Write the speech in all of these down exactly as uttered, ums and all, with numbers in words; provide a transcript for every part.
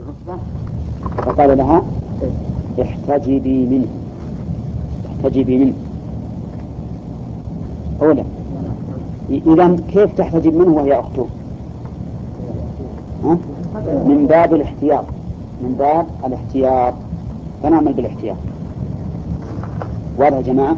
الرتبة فقال لها احتجبي منه احتجبي منه أولا. إذن كيف تحتجب منه وهي أخته؟ ها؟ من باب الاحتياط من باب الاحتياط فنعمل بالاحتياط. واضح يا جماعة؟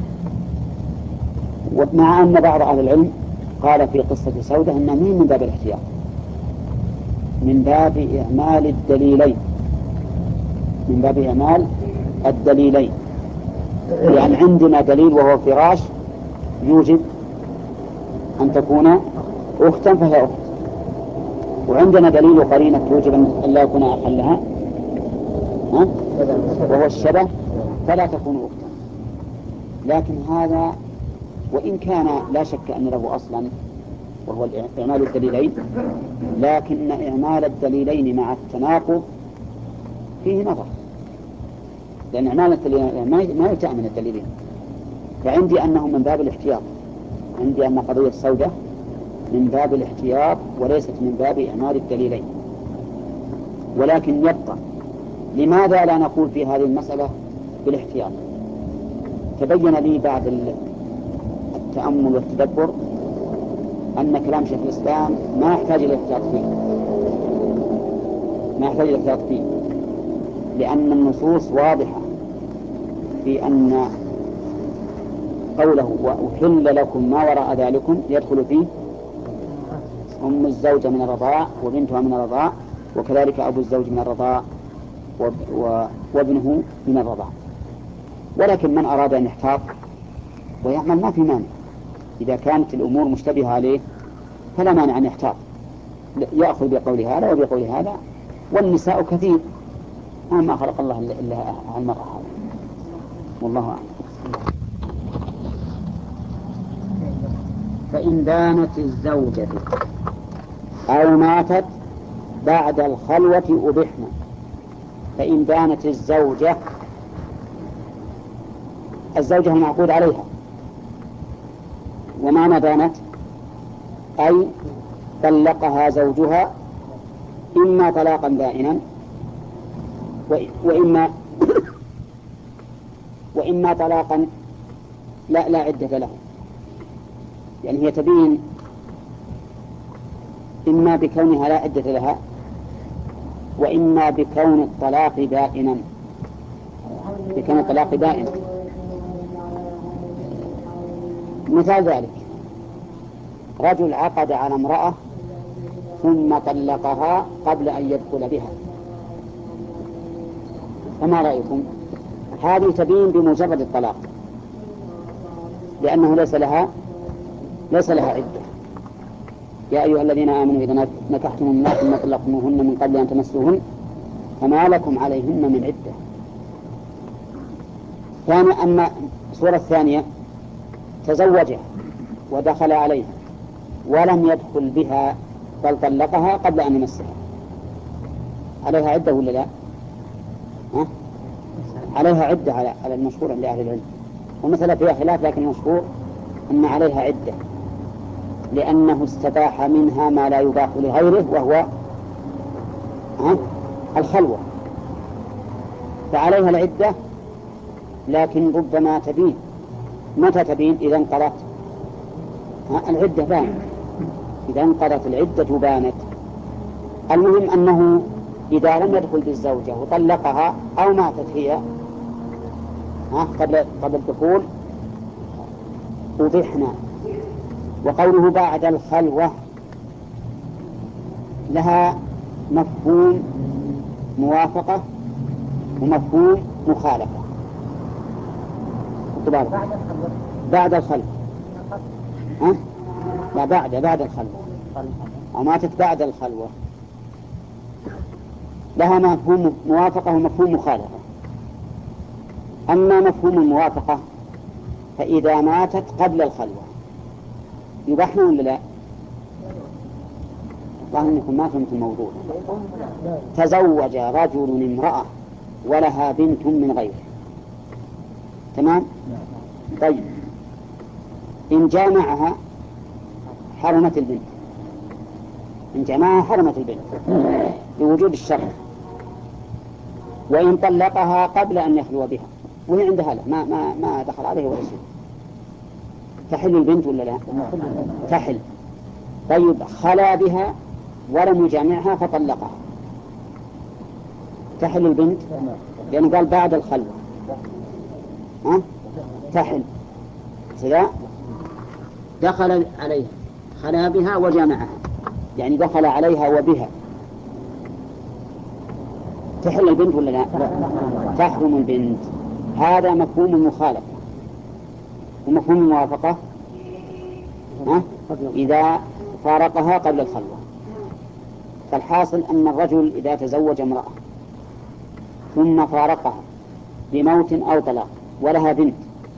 ومع أن بعض أهل العلم قال في قصة سودة أنها من باب الاحتياط من باب إعمال الدليلين من باب إعمال الدليلين يعني عندنا دليل وهو فراش يوجب أن تكون أختا فهي أخت، وعندنا دليل قرينة توجب أن لا يكون أخا لها وهو الشبه فلا تكون أختا. لكن هذا وإن كان لا شك أن له أصلا وهو إعمال الدليلين، لكن إعمال الدليلين مع التناقض فيه نظر، لأن إعمال الدليلين ما يتأمن الدليلين. فعندي أنه من باب الاحتياط، عندي أن قضية السودة من باب الاحتياط وليست من باب إعمال الدليلين. ولكن يبقى لماذا لا نقول في هذه المسألة بالاحتياط؟ تبين لي بعد التأمل والتدبر أن كلام شيخ الإسلام ما يحتاج إلى الاحتياط فيه ما يحتاج إلى الاحتياط فيه لأن النصوص واضحة في أن قوله وأحل لكم ما وراء ذلكم يدخل فيه أم الزوجة من الرضاع وبنتها من الرضاع، وكذلك أبو الزوج من الرضاع وابنه من الرضاع. ولكن من أراد أن يحتاط ويعمل ما في مانع، إذا كانت الأمور مشتبهة عليه فلا مانع أن يحتاط، يأخذ بقول هذا وبقول هذا. والنساء كثير ما خلق الله إلا المرأة هذا، والله أعلم. فإن بانت الزوجة أو ماتت بعد الخلوة أبحنا. فإن بانت الزوجة الزوجة المعقود عليها، ومعنى بانت أي طلقها زوجها إما طلاقا بائنا وإما وإما طلاقا لا لا عدة له، يعني هي تبين إما بكونها لا عدة لها وإما بكون الطلاق بائنا بكون الطلاق بائن. مثال ذلك رجل عقد على امرأة ثم طلقها قبل أن يدخل بها، فما رأيكم؟ هذه تبين بمجرد الطلاق لأنه ليس لها ليس لها عدة. يا أيها الذين آمنوا إذا نكحتم النساء ثم طلقتموهن من قبل أن تمسوهن فما لكم عليهن من عدة. ثانيا أما الصورة الثانية تزوجها ودخل عليها ولم يدخل بها بل طلقها قبل أن يمسها، عليها عدة ولا لا؟ ها؟ عليها عدة على المشهور عند أهل العلم، ومثلا فيها خلاف لكن المشهور أن عليها عدة لأنه استباح منها ما لا يباح لغيره وهو ها؟ الخلوة، فعليها العدة. لكن ربما تبين. متى تبين؟ إذا انقضت العدة بانت، إذا انقضت العدة بانت. المهم أنه إذا لم يدخل بالزوجة وطلقها أو ماتت هي قبل قبل الدخول أبحنا. وقوله بعد الخلوة لها مفهوم موافقة ومفهوم مخالفة. بعد الخلوة ها؟ لا بعد بعد الخلوة أو ماتت بعد الخلوة لها مفهوم موافقة ومفهوم مخالفة. أما مفهوم الموافقة فإذا ماتت قبل الخلوة يبحنا ولا لا؟ الله أنكم ما فهمت الموضوع. تزوج رجل امرأة ولها بنت من غيره، تمام؟ طيب إن جامعها حرمت البنت، إن جامعها حرمت البنت بوجود الشرط وإن طلقها قبل أن يخلو بها وهي عندها له ما, ما, ما دخل عليه ولا شيء، تحل البنت ولا لا؟ تحل. طيب خلا بها ولم يجامعها فطلقها، تحل البنت؟ لأنه قال بعد الخلوة. ها؟ تحل. إذا دخل عليها خلا بها وجامعها، يعني دخل عليها وبها، تحل البنت ولا لا؟ تحرم البنت. هذا مفهوم المخالفة. ومفهوم الموافقة ها؟ إذا فارقها قبل الخلوة. فالحاصل أن الرجل إذا تزوج امرأة ثم فارقها بموت أو طلاق ولها بنت،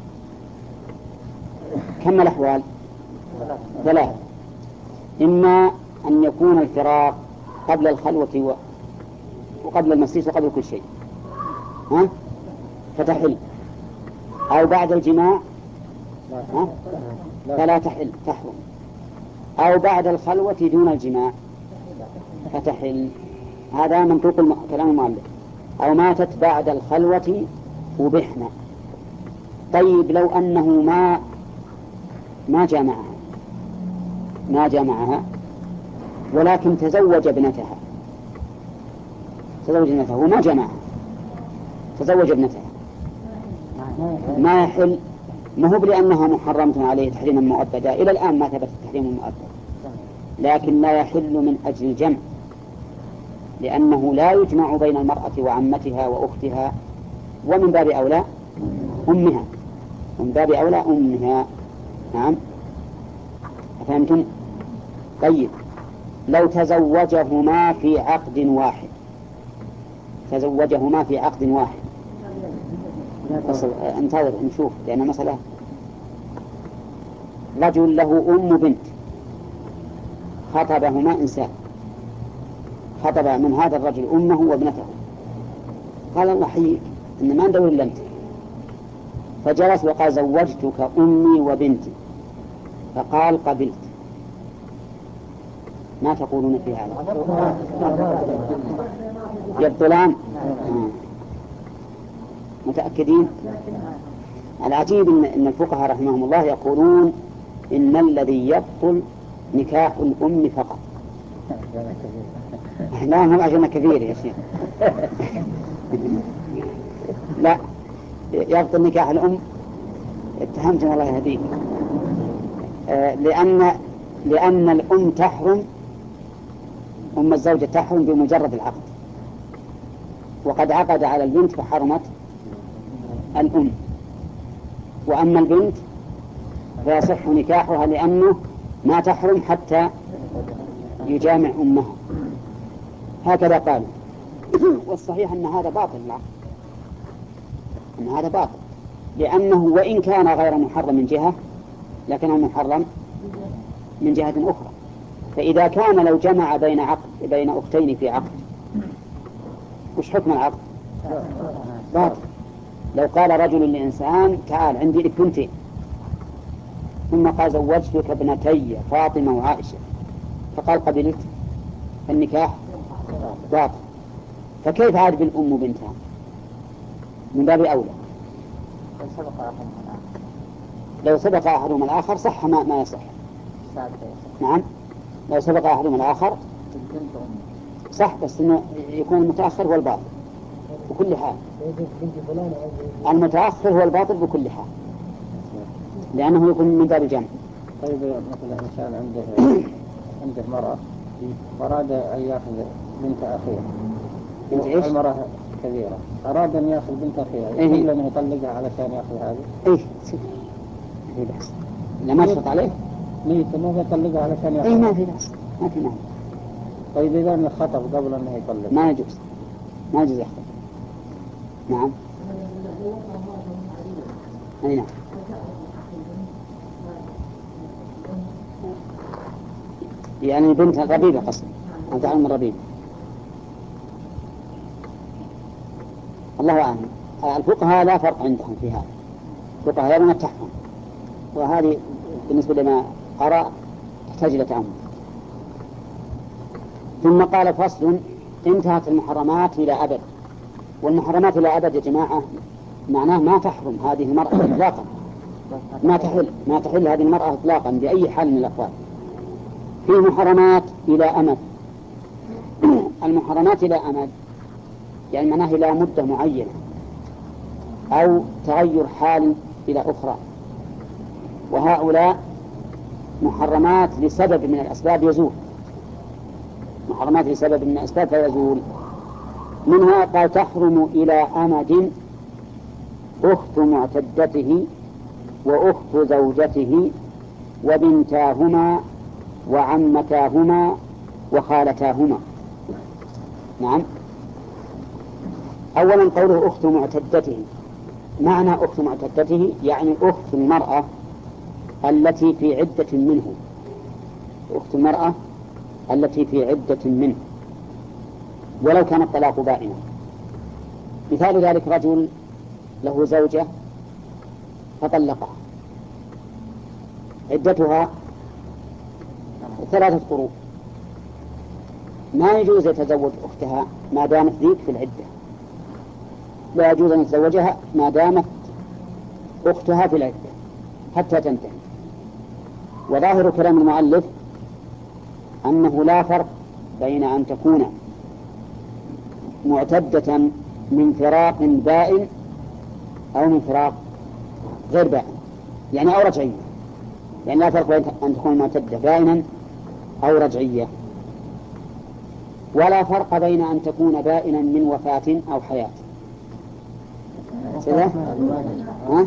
كم الأحوال؟ ثلاث. إما أن يكون الفراق قبل الخلوة وقبل المسيس وقبل كل شيء، ها؟ فتحل، أو بعد الجماع ها؟ فلا تحل، تحرم، أو بعد الخلوة دون الجماع فتحل. هذا منطوق الم... كلام المؤلف. أو ماتت بعد الخلوة وبحنا. طيب لو أنه ما ما جامعها ما جامعها ولكن تزوج ابنتها تزوج ابنتها وما جامعها، تزوج ابنتها، ما يحل. ما هو لأنها محرمة عليه تحريما مؤبدا، إلى الآن ما ثبت التحريم المؤبد، لكن لا يحل من أجل الجمع، لأنه لا يجمع بين المرأة وعمتها وأختها، ومن باب أولى أمها، من باب أولى أمها. نعم، أفهمتم؟ طيب لو تزوجهما في عقد واحد تزوجهما في عقد واحد انتظر نشوف، لأن مسألة رجل له أم بنت خطبهما إنسان، خطب من هذا الرجل أمه وابنته، قال الله حييك إن ما ندور إلا أنت، فجلس وقال زوجتك أمي وبنتي، فقال قبلت. ما تقولون في هذا؟ يبطلان؟ متأكدين؟ العجيب إن, إن الفقهاء رحمهم الله يقولون إن الذي يبطل نكاح الأم فقط. لا هم عشان كبير يا شيخ. لا، يبطل نكاح الأم. اتهمت الله يهديك. آه لأن لأن الأم تحرم، أم الزوجة تحرم بمجرد العقد، وقد عقد على البنت فحرمت الأم. وأما البنت فيصح نكاحها لأنه ما تحرم حتى يجامع أمها، هكذا قال. والصحيح أن هذا باطل، العقد أن هذا باطل، لأنه وإن كان غير محرم من جهة لكنه محرم من جهة أخرى. فإذا كان لو جمع بين عقد بين أختين في عقد، وش حكم العقد؟ باطل. لو قال رجل لإنسان تعال عندي لك بنتين، ثم قال زوجتك ابنتي فاطمة وعائشة، فقال قبلت، فالنكاح باطل. فكيف عاد بالأم بنتها؟ من باب أولى. لو سبق أحدهما الآخر صح ما, ما يصح. نعم، لو سبق أحدهما الآخر صح، بس إنه يكون المتأخر هو الباطل بكل حال. المتأخر هو الباطل بكل حال، لأنه يكون من باب الجمع. طيب مثلا إنسان عنده عنده مرأة أراد أن يأخذ بنت أخيه، بنت إيش؟ المرأة كبيرة، أراد أن يأخذ بنت أخيه، إيه؟ يقول أنه يطلقها علشان يأخذ هذه؟ إيه في بأس، لا ما شرط عليه. ليه أنه يطلقها علشان يأخذ؟ إيه ما في بأس، ما في مانع. طيب إذا أنه خطب قبل أنه يطلق ما يجوز، ما يجوز يخطب. نعم، أي نعم. يعني بنت ربيبة قصدي، أنت علم الربيبة. الله أعلم. الفقهاء لا فرق عندهم في هذا، الفقهاء يرون التحرم، وهذه بالنسبة لما أرى تحتاج إلى تأمل. ثم قال فصل: انتهت المحرمات إلى أبد. والمحرمات إلى أبد يا جماعة معناه ما تحرم هذه المرأة إطلاقا، ما تحل ما تحل هذه المرأة إطلاقا بأي حال من الأحوال. في محرمات إلى أمد. المحرمات إلى أمد يعني معناه إلى مدة معينة أو تغير حال إلى أخرى، وهؤلاء محرمات لسبب من الأسباب يزول، محرمات لسبب من الأسباب فيزول. منها قال تحرم إلى أمد أخت معتدته وأخت زوجته وبنتاهما وعمتاهما وخالتاهما. نعم. أولا قوله أخت معتدته، معنى أخت معتدته يعني أخت المرأة التي في عدة منه، أخت المرأة التي في عدة منه ولو كان الطلاق بائنا. مثال ذلك رجل له زوجة فطلقها، عدتها ثلاثة قروء، ما يجوز يتزوج أختها ما دامت ذيك في العدة، لا يجوز أن يتزوجها ما دامت أختها في العدة حتى تنتهي. وظاهر كلام المؤلف أنه لا فرق بين أن تكون معتدة من فراق بائن أو من فراق غير بائن، يعني أو رجعية، يعني لا فرق بين أن تكون معتدة بائنا أو رجعية، ولا فرق بين أن تكون بائنا من وفاة أو حياة. سيدة؟ ها؟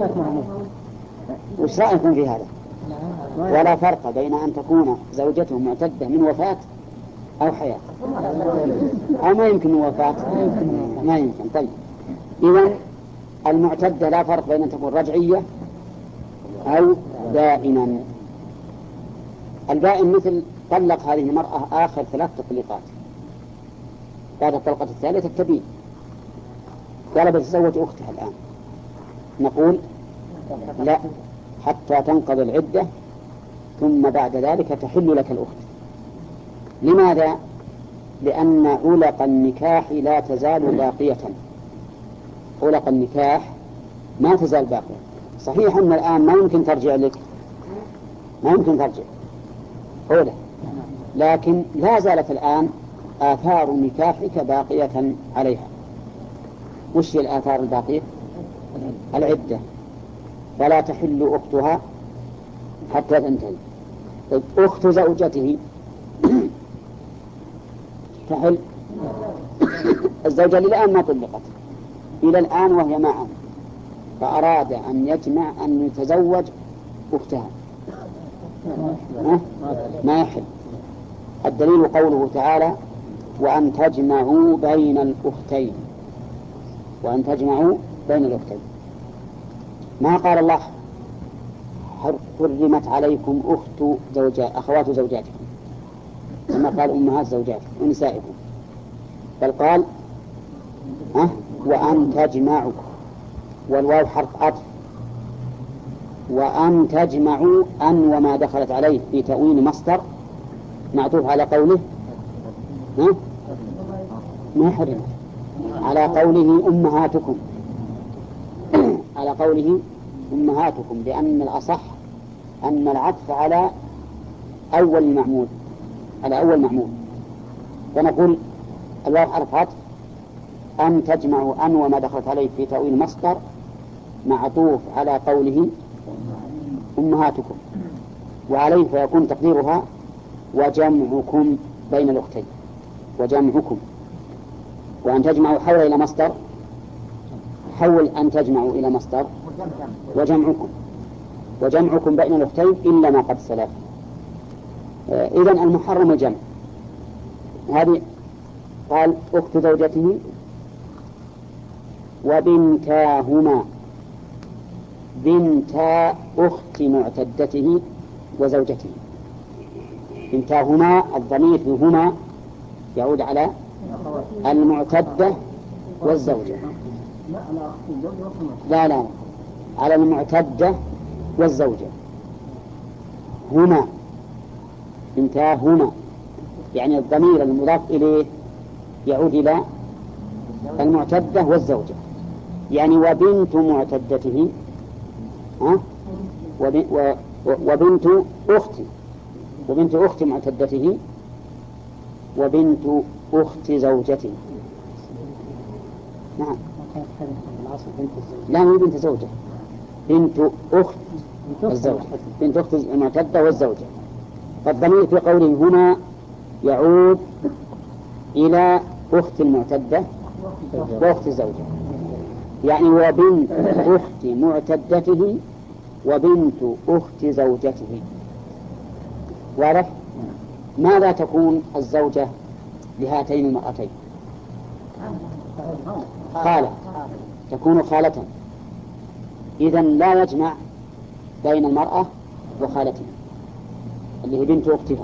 وش رأيكم في هذا؟ ولا فرق بين أن تكون زوجته معتدة من وفاة أو حياة، أو ما يمكن وفاة، ما يمكن. طيب إذن المعتدة لا فرق بين أن تكون رجعية أو بائنا. البائن مثل طلق هذه المرأة آخر ثلاث تطليقات، بعد الطلقة الثالثة تبين، قال بتزوج أختها الآن، نقول لا حتى تنقضي العدة ثم بعد ذلك تحل لك الأخت. لماذا؟ لأن علق النكاح لا تزال باقية، علق النكاح ما تزال باقية. صحيح أن الآن ما يمكن ترجع لك، ما يمكن ترجع أولا، لكن لا زالت الآن آثار نكاحك باقية عليها. وش هي الآثار الباقية؟ العدة، فلا تحل أختها حتى تنتهي. طيب أخت زوجته تحل. الزوجة الآن ما طلقت إلى الآن وهي معه، فأراد أن يجمع أن يتزوج أختها، ما يحل. الدليل قوله تعالى وأن تجمعوا بين الأختين، وأن تجمعوا بين الأختين. ما قال الله حرمت عليكم أخت زوجات أخوات زوجاتكم، كما قال أمهات زوجاتكم ونسائكم، بل قال أه وأن تجمعوا، والواو حرف عطف، وأن تجمعوا أن وما دخلت عليه في تأويل مصدر معطوف على قوله ها ما حرمت، على قوله أمهاتكم، على قوله أمهاتكم، لأن الأصح أن العطف على أول المعمول، على أول معمول. فنقول الواو حرف عطف، أن تجمعوا أن وما دخلت عليه في تأويل مصدر معطوف على قوله أمهاتكم، وعليه فيكون تقديرها وجمعكم بين الأختين، وجمعكم. وأن تجمعوا حول إلى مصدر، حول أن تجمعوا إلى مصدر وجمعكم، وجمعكم بين الأختين إلا ما قد سلف. إذن المحرم الجمع. هذه قال أخت زوجته وبنتاهما، بنتا أخت معتدته وزوجته. بنتاهما الضمير هما يعود على المعتدة والزوجة، لا لا على المعتدة والزوجة. هما بنتاهما يعني الضمير المضاف إليه يعود إلى المعتدة والزوجة، يعني وبنت معتدته، ها؟ وبنت أخت وبنت أخت معتدته وبنت أخت زوجته. نعم. لا مو بنت زوجة، بنت أخت الزوجة، بنت أخت المعتدة والزوجة. فالضمير في قوله هنا يعود إلى أخت المعتدة وأخت الزوجة، يعني وبنت أخت معتدته وبنت أخت زوجته. واضح؟ ماذا تكون الزوجة لهاتين المرأتين؟ خالة، تكون خالة. إذن لا يجمع بين المرأة وخالتها اللي هي بنت أختها.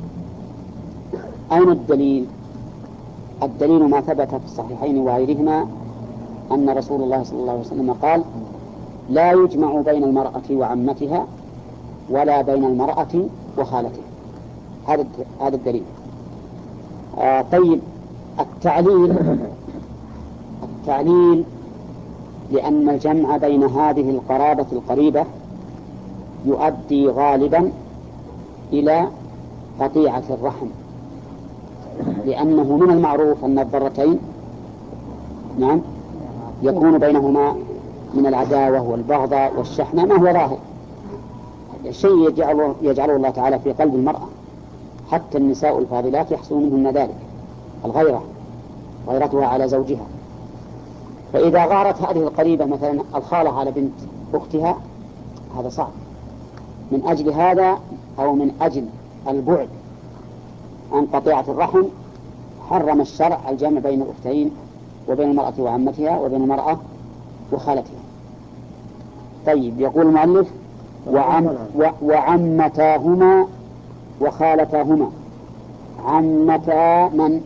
أين الدليل؟ الدليل ما ثبت في الصحيحين وغيرهما أن رسول الله صلى الله عليه وسلم قال لا يجمع بين المرأة وعمتها ولا بين المرأة وخالتها. هذا هذا الدليل. آه طيب، التعليل التعليل لأن الجمع بين هذه القرابة القريبة يؤدي غالبا إلى قطيعة الرحم، لأنه من المعروف أن الضرتين نعم يكون بينهما من العداوة والبغضاء والشحنة ما هو ظاهر، شيء يجعله, يجعله الله تعالى في قلب المرأة. حتى النساء الفاضلات يحصل منهن ذلك، الغيرة، غيرتها على زوجها. فإذا غارت هذه القريبة مثلا الخالة على بنت أختها هذا صعب. من أجل هذا أو من أجل البعد عن قطيعة الرحم حرم الشرع الجمع بين الأختين وبين المرأة وعمتها وبين المرأة وخالتها. طيب، يقول المؤلف وعم وعمتاهما وخالتاهما. عمتا من؟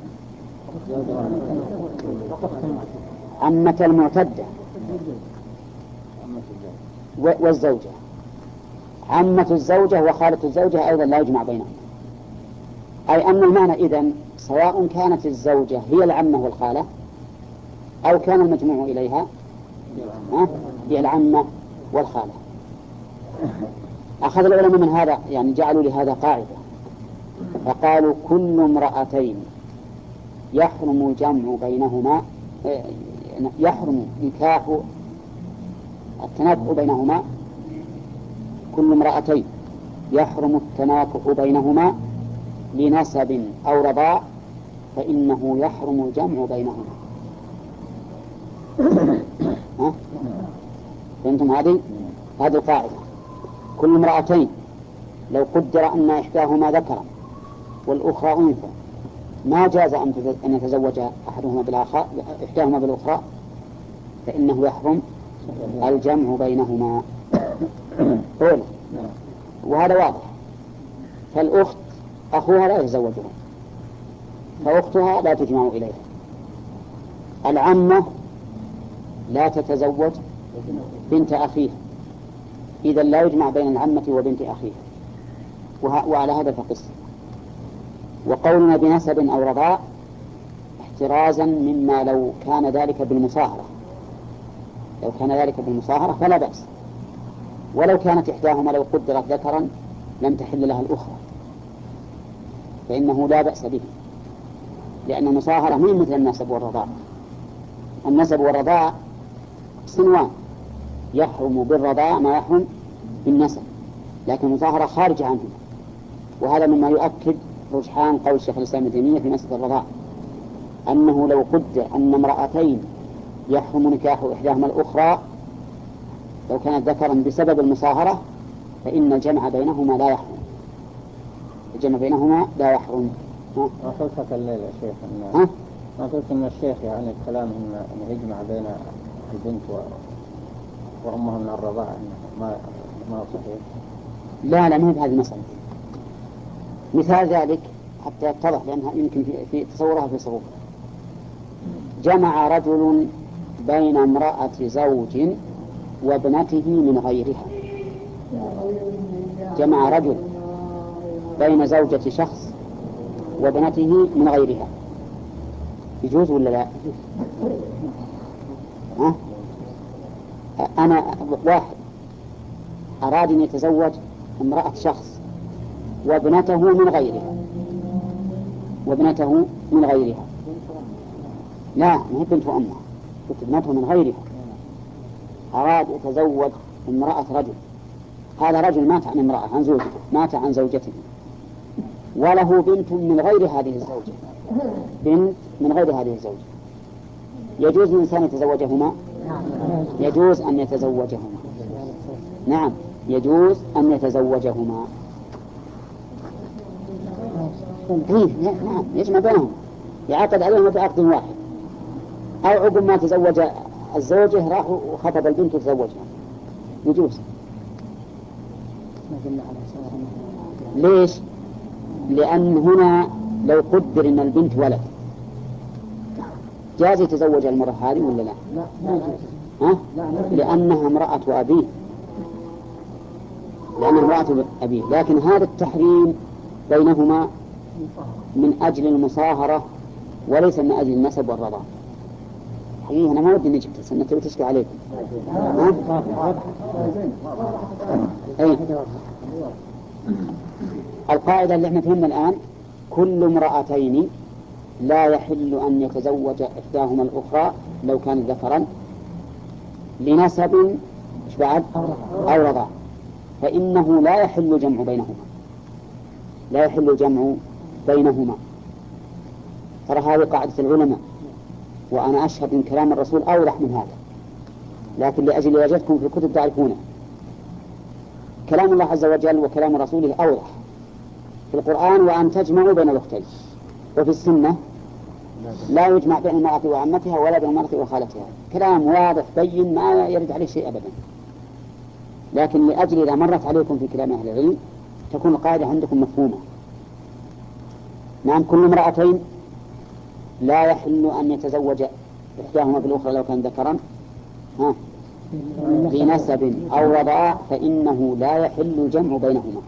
عمة المعتدة والزوجة. عمة الزوجة وخالة الزوجة أيضا لا يجمع بينهم، أي أن المعنى إذن سواء كانت الزوجة هي العمة والخالة أو كان المجموع إليها هي العمة والخالة. أخذ العلماء من هذا، يعني جعلوا لهذا قاعدة، فقالوا كل امرأتين يحرم الجمع بينهما، يحرم نكاح التناكح بينهما، كل امرأتين يحرم التناكح بينهما لنسب أو رضاع فإنه يحرم الجمع بينهما. ها؟ فهمتم هذه؟ هذه القاعدة. كل امرأتين لو قدر أن إحداهما ذكرا والأخرى أنثى ما جاز أن يتزوج أحدهما بالآخر إحداهما بالأخرى فإنه يحرم الجمع بينهما. أولا، وهذا واضح. فالأخت أخوها لا يتزوجها، فأختها لا تجمع إليها. العمة لا تتزوج بنت أخيها، إذا لا يجمع بين العمة وبنت أخيها. وعلى هذا فقس. وقولنا بنسب أو رضاع احترازا مما لو كان ذلك بالمصاهرة، لو كان ذلك بالمصاهرة فلا بأس، ولو كانت إحداهما لو قدرت ذكرا لم تحل لها الأخرى فإنه لا بأس به، لأن المصاهرة من مثل النسب والرضاع. النسب والرضاع صنوان، يحرم بالرضاع ما يحرم بالنسب، لكن المصاهرة خارجة عنه. وهذا مما يؤكد رجحان قول الشيخ الإسلام ابن تيمية في مسألة الرضاع، أنه لو قدر أن امرأتين يحرم نكاح إحداهما الأخرى لو كانت ذكرا بسبب المصاهرة فإن الجمع بينهما لا يحرم، الجمع بينهما لا يحرم. ما قلت الليلة يا شيخ ها؟ ما قلت إن الشيخ يعني الكلام إنه يجمع بين البنت وأمها من الرضاعة ما ما صحيح. لا لا ما هي بهذه المسألة. مثال ذلك حتى يتضح لأنها يمكن في, في تصورها في صعوبة. جمع رجل بين امرأة زوج وابنته من غيرها. جمع رجل بين زوجة شخص وابنته من غيرها. يجوز ولا لا؟ ها؟ أنا واحد أراد أن يتزوج امرأة شخص وابنته من غيرها وابنته من غيرها لا ما هي بنت أمها، ابنته من غيرها. أراد يتزوج امرأة رجل، هذا رجل مات عن امرأة عن زوجته مات عن زوجته وله بنت من غير هذه الزوجة، بنت من غير هذه الزوجة، يجوز للإنسان يتزوجهما؟ يجوز أن يتزوجهما، نعم يجوز أن يتزوجهما. نعم يجمع بينهم، يعقد عليهما بعقد واحد، أو عقب ما تزوج الزوجة راح وخطب البنت وتزوجها يجوز. ليش؟ لأن هنا لو قدر أن البنت ولد جاز يتزوج المرأة هذه ولا لا؟ ها؟ لأنها امرأة أبيه، لأنها امرأة أبيه، لكن هذا التحريم بينهما من أجل المصاهرة وليس من أجل النسب والرضا. حقيقة أنا ما ودي نجيب سنة وتشكي عليكم. أي القاعدة اللي احنا فهمنا الآن كل امرأتين لا يحل أن يتزوج إحداهما الأخرى لو كان ذكرا لنسب إيش بعد أو رضا، فإنه لا يحل جمع بينهما، لا يحل جمع بينهما. ترى هذه قاعدة العلماء، وأنا أشهد أن كلام الرسول أوضح من هذا، لكن لأجل وجدتكم في الكتب تعرفونه. كلام الله عز وجل وكلام رسوله أوضح في القرآن وأن تجمعوا بين الأختين، وفي السنة لا يجمع بين المرأة وعمتها ولا بين المرأة وخالتها، كلام واضح بين ما يرد عليه شيء أبدا. لكن لأجل إذا مرت عليكم في كلام أهل العلم تكون القاعدة عندكم مفهومة. نعم كل امرأتين لا يحل أن يتزوج إحداهما بالأخرى لو كان ذكرا ها لنسب أو رضاع، فإنه لا يحل الجمع بينهما.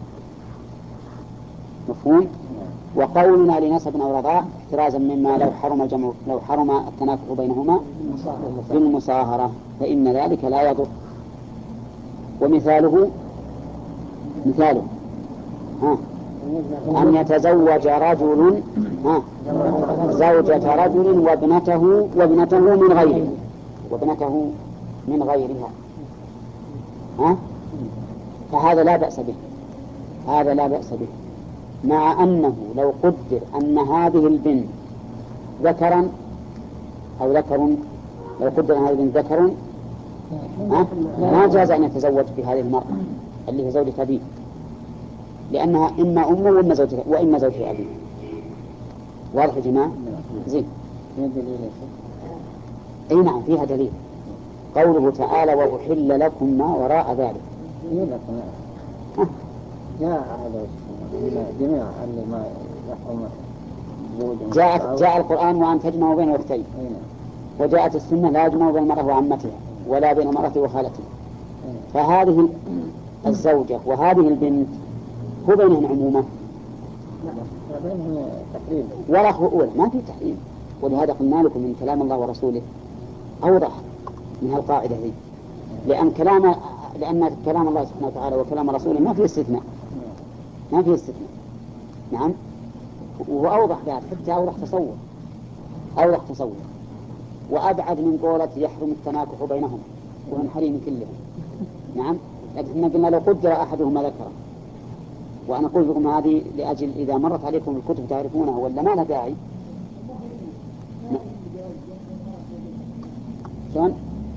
مفهوم؟ وقولنا لنسب أو رضاع احترازا مما لو حرم الجمع لو حرم التناكح بينهما بالمصاهرة فإن ذلك لا يضر. ومثاله مثاله ها أن يتزوج رجل ها زوجة رجل وابنته وابنته من غيره وابنته من غيرها ها فهذا لا بأس به، هذا لا بأس به، مع أنه لو قدر أن هذه البنت ذكرا أو ذكر لو قدر أن هذه البنت ذكر ما جاز أن يتزوج بهذه المرأة اللي هي زوجة أبيه، لأنها إما أمه وإما زوجة وإما زوجة أبيه. واضح يا جماعة؟ زين. أي نعم فيها دليل، قوله تعالى وأحل لكم ما وراء ذلك. جاء جميع اللي ما يحرم جاء جاء القرآن وأن تجمعوا بين الأختين، وجاءت السنة لا يجمع بين المرأة وعمتها ولا بين المرأة وخالتها. فهذه الزوجة وهذه البنت هو بينهم عموما ولا أولى ما في تحريم. ولهذا قلنا لكم من كلام الله ورسوله أوضح من هالقاعدة هذه، لأن كلام لأن كلام الله سبحانه وتعالى وكلام رسوله ما في استثناء، ما في استثناء. نعم وأوضح بعد حتى أوضح تصور أوضح تصور وأبعد من قولة يحرم التناكح بينهم وهم حريم كلهم. نعم لكن قلنا لو قدر أحدهما ذكرا، وأنا أقول لكم هذه لأجل إذا مرت عليكم الكتب تعرفونها ولا ما لها داعي. شلون؟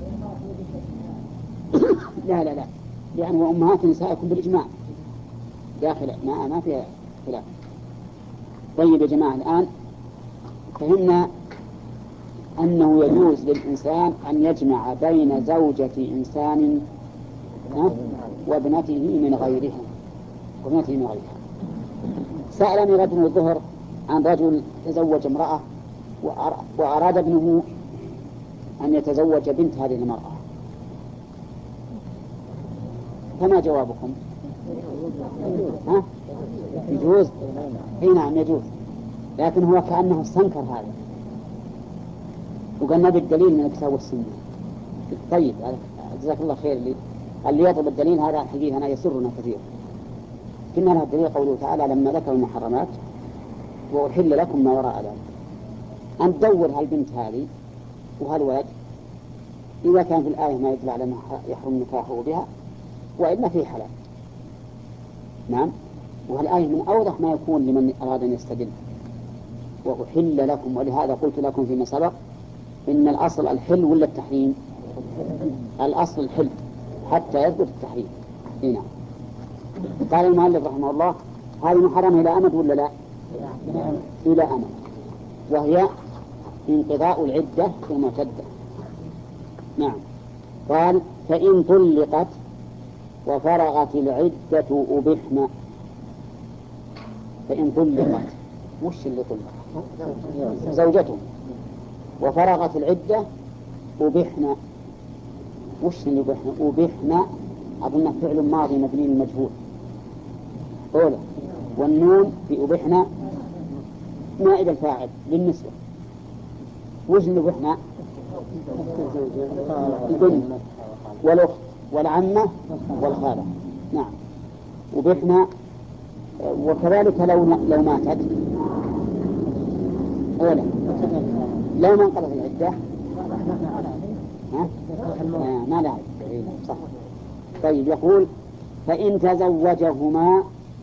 لا لا لا لأن أمهات نسائكم بالإجماع داخل ما ما فيها خلاف. طيب يا جماعة الآن فهمنا أنه يجوز للإنسان أن يجمع بين زوجة إنسان وابنته من غيرها وابنته من غيرها. سألني رجل الظهر عن رجل تزوج امرأة وأراد ابنه أن يتزوج بنت هذه المرأة، فما جوابكم؟ ها؟ يجوز؟ اي نعم يجوز، لكن هو كأنه استنكر هذا وقلنا بالدليل من الكتاب والسنة. طيب جزاك الله خير. اللي اللي يطلب الدليل هذا حقيقة أنا يسرنا كثير. قلنا لها الدليل قوله تعالى لما ذكر المحرمات وأحل لكم ما وراء ذلك. أن تدور هالبنت هذه وهالولد إذا كان في الآية ما يدل على ما يحرم نكاحه بها وإلا فيه حلال. نعم. وهالآية من أوضح ما يكون لمن أراد أن يستدل. وأحل لكم، ولهذا قلت لكم فيما سبق إن الأصل الحل ولا التحريم؟ الأصل الحل حتى يثبت التحريم. هنا قال المؤلف رحمه الله هذه محرمة إلى أمد ولا لا؟ إلى أمد، وهي انقضاء العدة في المعتدة. نعم. قال فإن طلقت وفرغت العدة أبحنا. فإن طلقت وش اللي طلق؟ زوجته. وفرغت العدة أبحنا. وش اللي أبحنا؟ أبحنا أظن فعل ماضي مبني للمجهول أولا، والنون في أبحنا نائب الفاعل للنسبة. وش اللي أبحنا؟ البنت والأخت والعمة والخالة. نعم. أبحنا. وكذلك لو لو ماتت أولا لو ما انقضت العدة ها؟ ما لها صح. طيب يقول فإن تزوجهما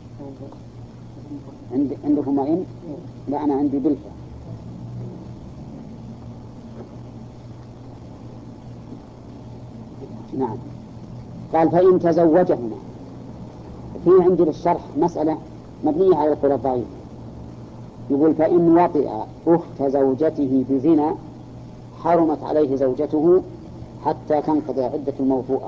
عند عندكما إن لا أنا عندي بالفعل. نعم. قال فإن تزوجهما. في عندي بالشرح مسألة مبنية على القول الضعيف. يقول فإن وطئ أخت زوجته بزنا حرمت عليه زوجته حتى تنقضي عدة الموطوءة.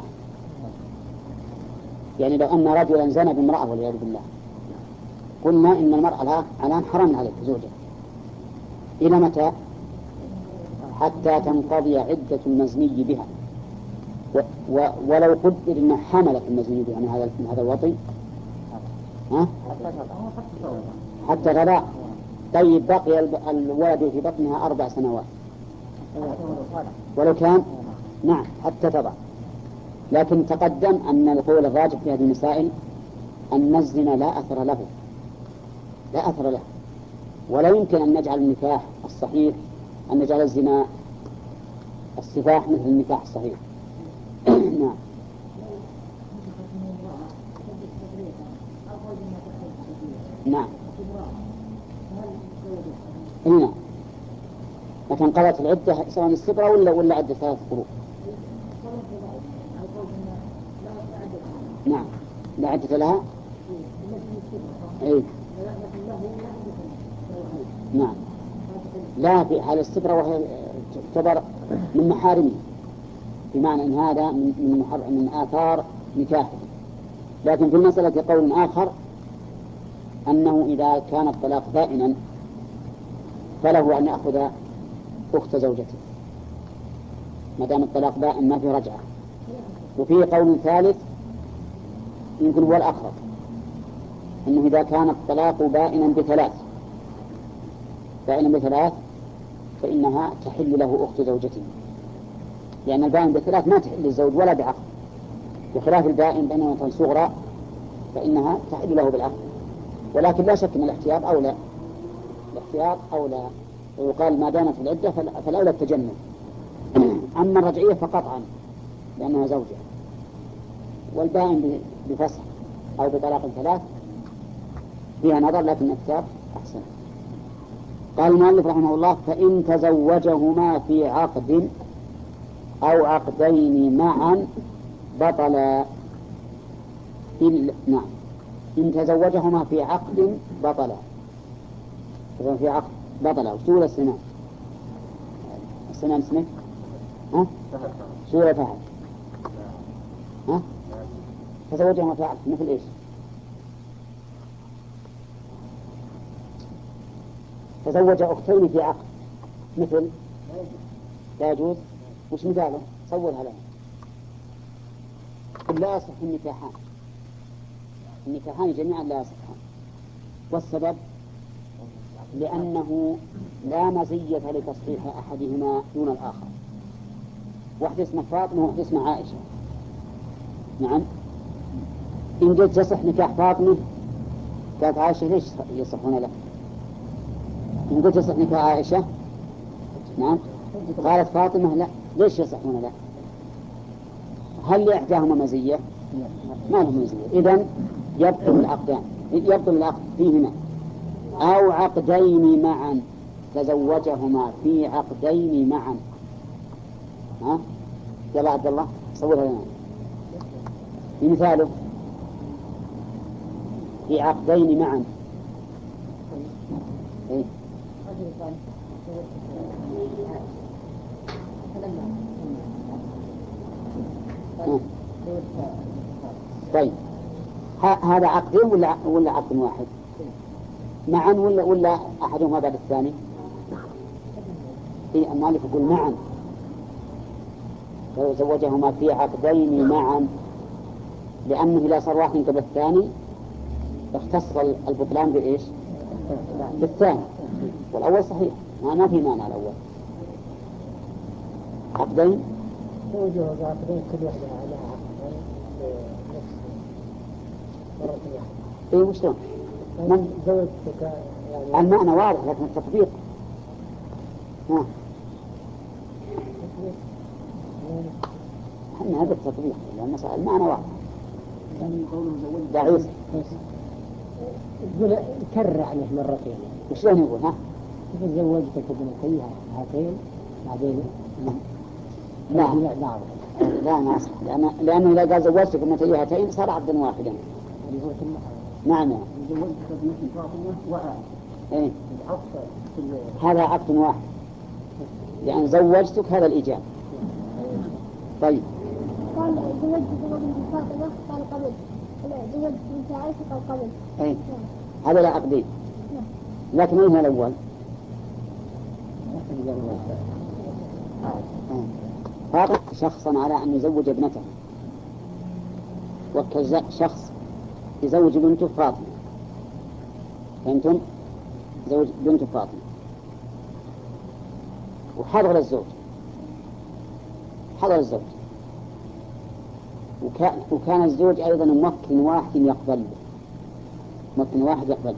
يعني لو أن رجلا زنى بامرأة والعياذ بالله قلنا إن المرأة الآن حرمنا عليه زوجها إلى متى؟ حتى تنقضي عدة المزني بها. و و ولو قدر أن حملت المزني بها من هذا من هذا الوطي ها؟ حتى غدا. طيب بقي الولد في بطنها أربع سنوات ولو كان نعم حتى تضع. لكن تقدم أن القول الراجح في هذه المسائل أن الزنا لا أثر له لا أثر له ولا يمكن أن نجعل النكاح الصحيح أن نجعل الزنا السفاح مثل النكاح الصحيح. نعم. نعم. هنا متى انقضت العدة سواء السبرة ولا ولا عدة ثلاث قروء. نعم لا عدة لها. أي. نعم. لا في حال السبرة وهي تعتبر من محارمه بمعنى أن هذا من من, من آثار نكاحه. لكن في المسألة قول آخر أنه إذا كان الطلاق بائنا فله أن يأخذ أخت زوجته ما دام الطلاق بائن ما في رجعة. وفي قول ثالث يمكن هو الأقرب أنه إذا كان الطلاق بائنا بثلاث بائنا بثلاث فإنها تحل له أخت زوجته، لأن البائن بثلاث ما تحل للزوج ولا بعقد، بخلاف البائن بينونة صغرى فإنها تحل له بالعقد. ولكن لا شك أن الاحتياط أولى الاحتياط أولى ويقال ما دامت العدة فالأولى التجنب. أما الرجعية فقطعا لأنها زوجة، والبائن بفسخ أو بطلاق ثلاث فيها نظر لكن الاحتياط أحسن. قال المؤلف رحمه الله فإن تزوجهما في عقد أو عقدين معا بطلا. نعم. إن تزوجهما في عقد بطلا. في عقد بطلا. وسورة السنان السنان اسمه ها؟ سورة فهد ها؟ تزوجهما في عقد مثل إيش؟ تزوج أختين في عقد مثل لا يجوز. وش مثاله؟ صورها لنا. لا يصح النكاحان النكاحان جميعا لا يصحان. والسبب لأنه لا مزية لتصحيح أحدهما دون الآخر. واحدة اسمها فاطمة وواحدة اسمها عائشة. نعم. إن جد يصح نكاح فاطمة قالت عائشة ليش يصحون له؟ إن قلت يصح نكاح عائشة نعم قالت فاطمة لا ليش يصحون له؟ هل لإحداهما مزية؟ ما لهم مزية. إذن يبطل العقدان يبطل العقد فيهما أو عقدين معا تزوجهما في عقدين معا. ها؟ يلا عبد الله صورها لنا مثاله في عقدين معا. إيه؟ طيب هذا عقدين ولا ولا عقد واحد معا ولا ولا أحدهما بعد الثاني؟ إيه المالك يقول معا زوجهما في عقدين معا لأنه إذا صار واحد قبل الثاني اختص البطلان بإيش؟ بالثاني والأول صحيح ما في مانع الأول. عقدين توجه عقدين كل واحدة على عقدين نفس مرة واحدة. إيه وشلون؟ من زوجتك يعني المعنى واضح لكن التطبيق ها احنا هذا التطبيق لأن المعنى واضح. دعيس يقول كرر عنه مرتين. وشلون يقول ها؟ كيف زوجتك ابنتيها هاتين بعدين لا لا ما أصح لأن لأنه إذا قال زوجتك ابنتي هاتين صار عبدا واحدا. نعم نعم. زوجتك ابنتي فاطمة وعائشة. إيه. هذا عقد واحد يعني زوجتك هذا الإيجاب. طيب. قال زوجتك ابنتي فاطمة قال قبل. زوجتك بنت عائشة قال قبل. إيه. هذا لا عقدين. لكن أين الأول؟ فاطمة شخصا على أن يزوج ابنته وكل شخص يزوج بنته فاطمة. فهمتم؟ زوج بنته فاطمة وحضر الزوج حضر الزوج وكان, وكان الزوج أيضا ممكن واحد يقبل ممكن واحد يقبل.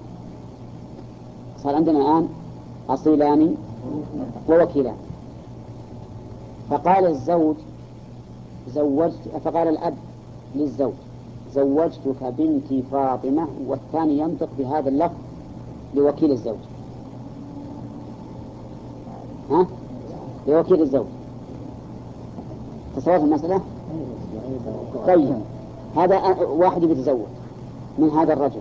صار عندنا الآن أصيلان ووكيلان. فقال الزوج زوجت فقال الأب للزوج زوجتك بنتي فاطمة والثاني ينطق بهذا اللفظ لوكيل الزوج. ها؟ لوكيل الزوج. تصورت المسألة؟ طيب هذا واحد يتزوج من هذا الرجل.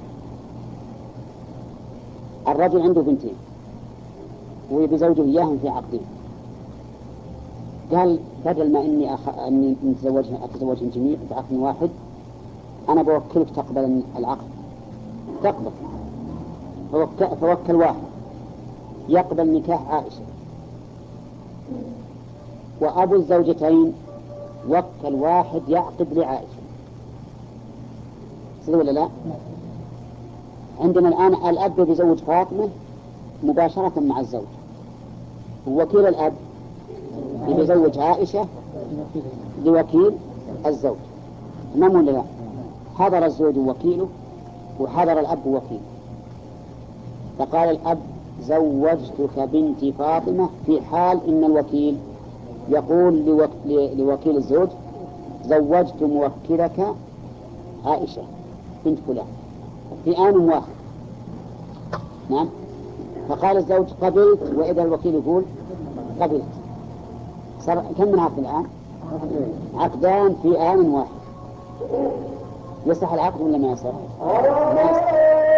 الرجل عنده بنتين ويتزوجه إياهم في عقدين. قال بدل ما إني أخ... أني أتزوجهم أتزوجهم جميع بعقد واحد أنا بوكلك تقبل العقد. تقبل فوك... فوكل واحد يقبل نكاح عائشة وأبو الزوجتين وكل واحد يعقد لعائشة. صدق ولا لا؟ عندنا الآن الأب يتزوج فاطمة مباشرة مع الزوج ووكيل الأب يتزوج عائشة لوكيل الزوج. نعم ولا لا؟ حضر الزوج وكيله وحضر الأب وكيله. فقال الأب زوجتك بنتي فاطمة في حال إن الوكيل يقول لوك... لوكيل الزوج زوجت موكلك عائشة بنت فلان في آن واحد. نعم. فقال الزوج قبلت وإذا الوكيل يقول قبلت. صار كم من عقد الآن؟ عقدان في آن واحد. يصح العقد ولا ما يصح؟ ما يصح.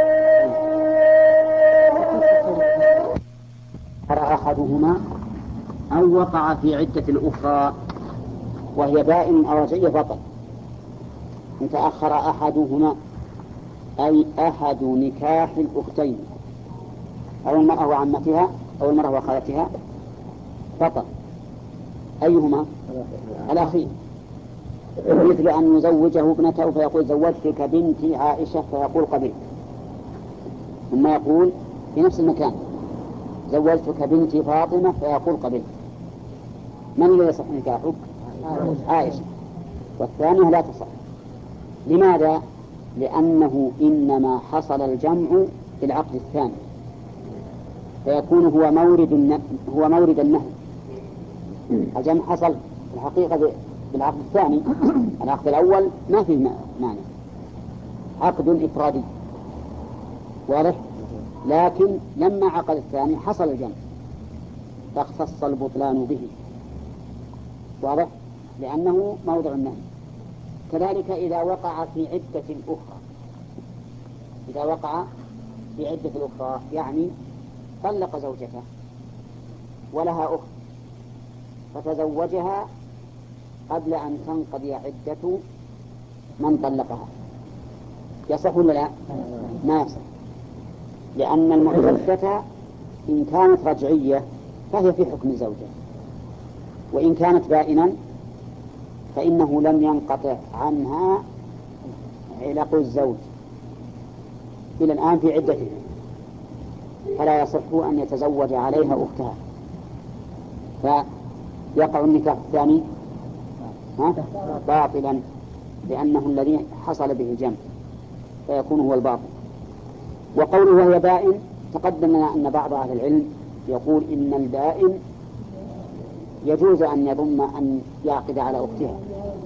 أرى أحدهما أو وقع في عدة الأخرى وهي بائن أو رجعية بطل إن تأخر أحدهما أي أحد نكاح الأختين أو المرأة وعمتها أو المرأة وخالتها بطل. أيهما؟ الأخير. مثل أن يزوجه ابنته فيقول زوجتك بنتي عائشة فيقول قبل ثم يقول في نفس المكان زوجتك بنتي فاطمة فيقول قبلت، من الذي يصح نكاحك؟ عائشة. والثانية لا تصح. لماذا؟ لأنه إنما حصل الجمع في العقد الثاني، فيكون هو مورد النهي هو مورد النهي. الجمع حصل في الحقيقة بالعقد الثاني، العقد الأول ما فيه معنى، عقد إفرادي واضح، لكن لما عقد الثاني حصل الجمع فاختص البطلان به، واضح، لأنه موضع النهي. كذلك إذا وقع في عدة أخرى، إذا وقع في عدة أخرى يعني طلق زوجته ولها أخت فتزوجها قبل أن تنقضي عدة من طلقها، يصح ولا لا؟ ما يصح، لأن المعتدة إن كانت رجعية فهي في حكم الزوجة، وإن كانت بائنا فإنه لم ينقطع عنها علاق الزوج إلى الآن في عدته، فلا يصح أن يتزوج عليها أختها، فيقع النكاح الثاني باطلا لأنه الذي حصل به الجمع فيكون هو الباطل. وقوله وهي بائن، تقدم لنا أن بعض أهل العلم يقول إن البائن يجوز أن يضم أن يعقد على أختها،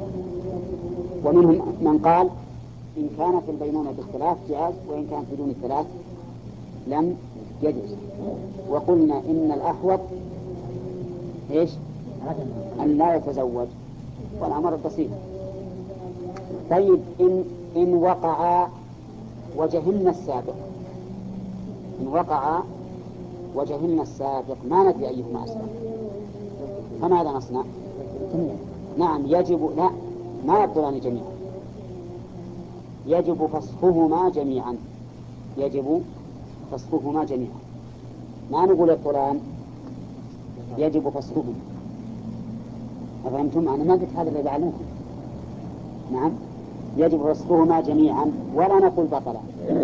ومنهم من قال إن كانت البينونة بالثلاث جاز، وإن كانت بدون الثلاث لم يجوز. وقلنا إن الأحوط إيش؟ أن لا يتزوج، والأمر بسيط. طيب إن, إن وقع وجهلنا السابق، إن وقع وجهلنا السابق ما ندري أيهما أسبق، فماذا نصنع؟ نعم يجب، لا ما يبطلان جميعا، يجب فسخهما جميعا، يجب فسخهما جميعا، ما نقول يبطلان، يجب فسخهما. أفهمتم؟ أنا ما قلت هذا اللي يعلمكم. نعم يجب فسخهما جميعا ولا نقول بطلا،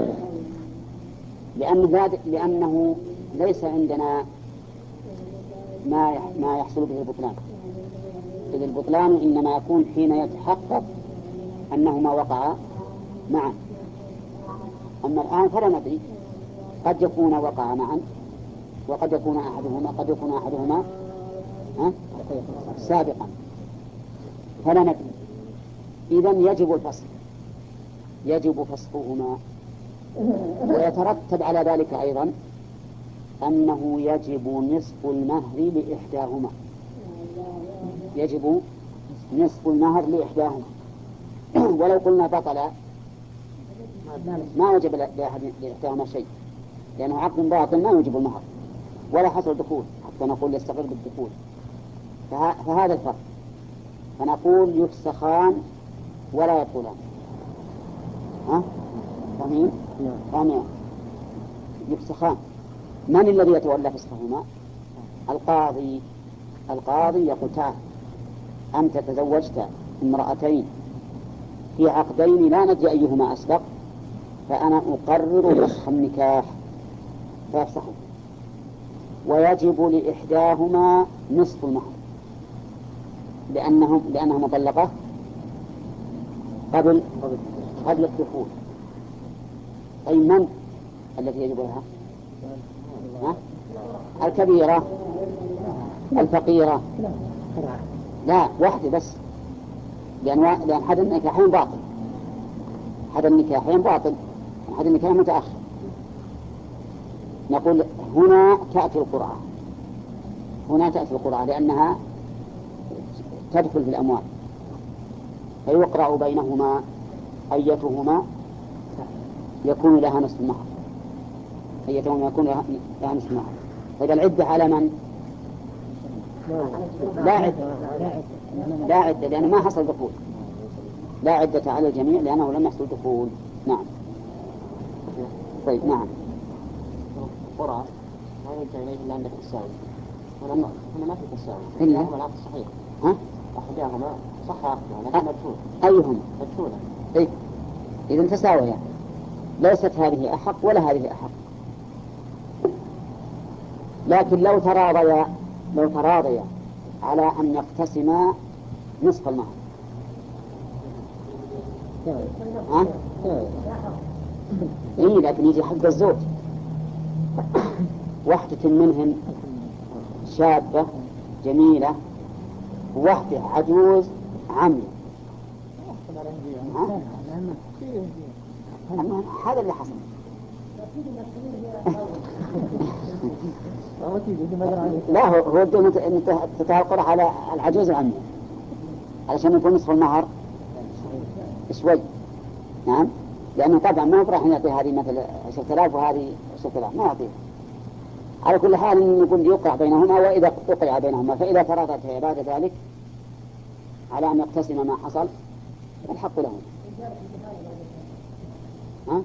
لأنه, لأنه ليس عندنا ما ما يحصل به البطلان، إذ البطلان إنما يكون حين يتحقق أنهما وقعا معا. أما الآن فلا ندري، قد يكون وقعا معا وقد يكون أحدهما قد يكون أحدهما ها؟ سابقا، فلا ندري. إذن يجب الفصل، يجب فسخهما. ويترتب على ذلك أيضا أنه يجب نصف المهر لإحداهما، يجب نصف المهر لإحداهما. ولو قلنا بطل ما وجب لإحداهما شيء، لأنه عقد باطل ما يوجب المهر ولا حصل دخول حتى نقول يستقر بالدخول. فه... فهذا الفرق، فنقول يفسخان ولا يبطلان. ها؟ فهمين؟ فهمين؟ يفسخان. من الذي يتولى فسخهما؟ القاضي. القاضي يقول تعال أنت تزوجت امرأتين في عقدين لا ندري أيهما أسبق، فأنا أقرر فسخ النكاح فيفسخه، ويجب لإحداهما نصف المهر لأنهم لأنها مطلقة قبل قبل الدخول. أي من التي يجب لها؟ ها؟ الكبيرة الفقيرة؟ لا، واحدة بس، لأن لأن حد النكاحين باطل، حد النكاحين باطل، حد النكاحين متأخر. نقول هنا تأتي القرعة، هنا تأتي القرعة لأنها تدخل في الأموال، فيقرأ بينهما أيتهما يكون لها نصف المهر، أيتهما يكون لها نصف المهر. فإذا العدة على من؟ لا عدة، لا عدة لأنه ما حصل دخول، لا عدة على الجميع لأنه لم يحصل دخول. نعم. طيب نعم. قرعة ما يرجع إليه إلا عندك التساوي، هنا ما في تساوي، إلا هو العقد صحيح. ها؟ أحدهما صح عقده لكن مدفوع. أيهما؟ مدفوع. إيه؟ إذن تساويا، ليست هذه أحق ولا هذه أحق. لكن لو تراضيا لو تراضيا على أن يقتسما نصف المهر ها؟ إيه لكن يجي حق الزوج واحدة منهن شابة جميلة وواحدة عجوز عمي هذا اللي حصل. لا هو هو أنت تتوقع على العجوز العمي علشان يكون نصف المهر شوي. نعم لأنه طبعا ما راح يعطي هذه مثل عشرة آلاف وهذه عشرة آلاف ما يعطيه. على كل حال نقول يوقع بينهما وإذا وقع بينهما فإذا تراضت بعد ذلك على أن يقتسم ما حصل الحق لهم. ها؟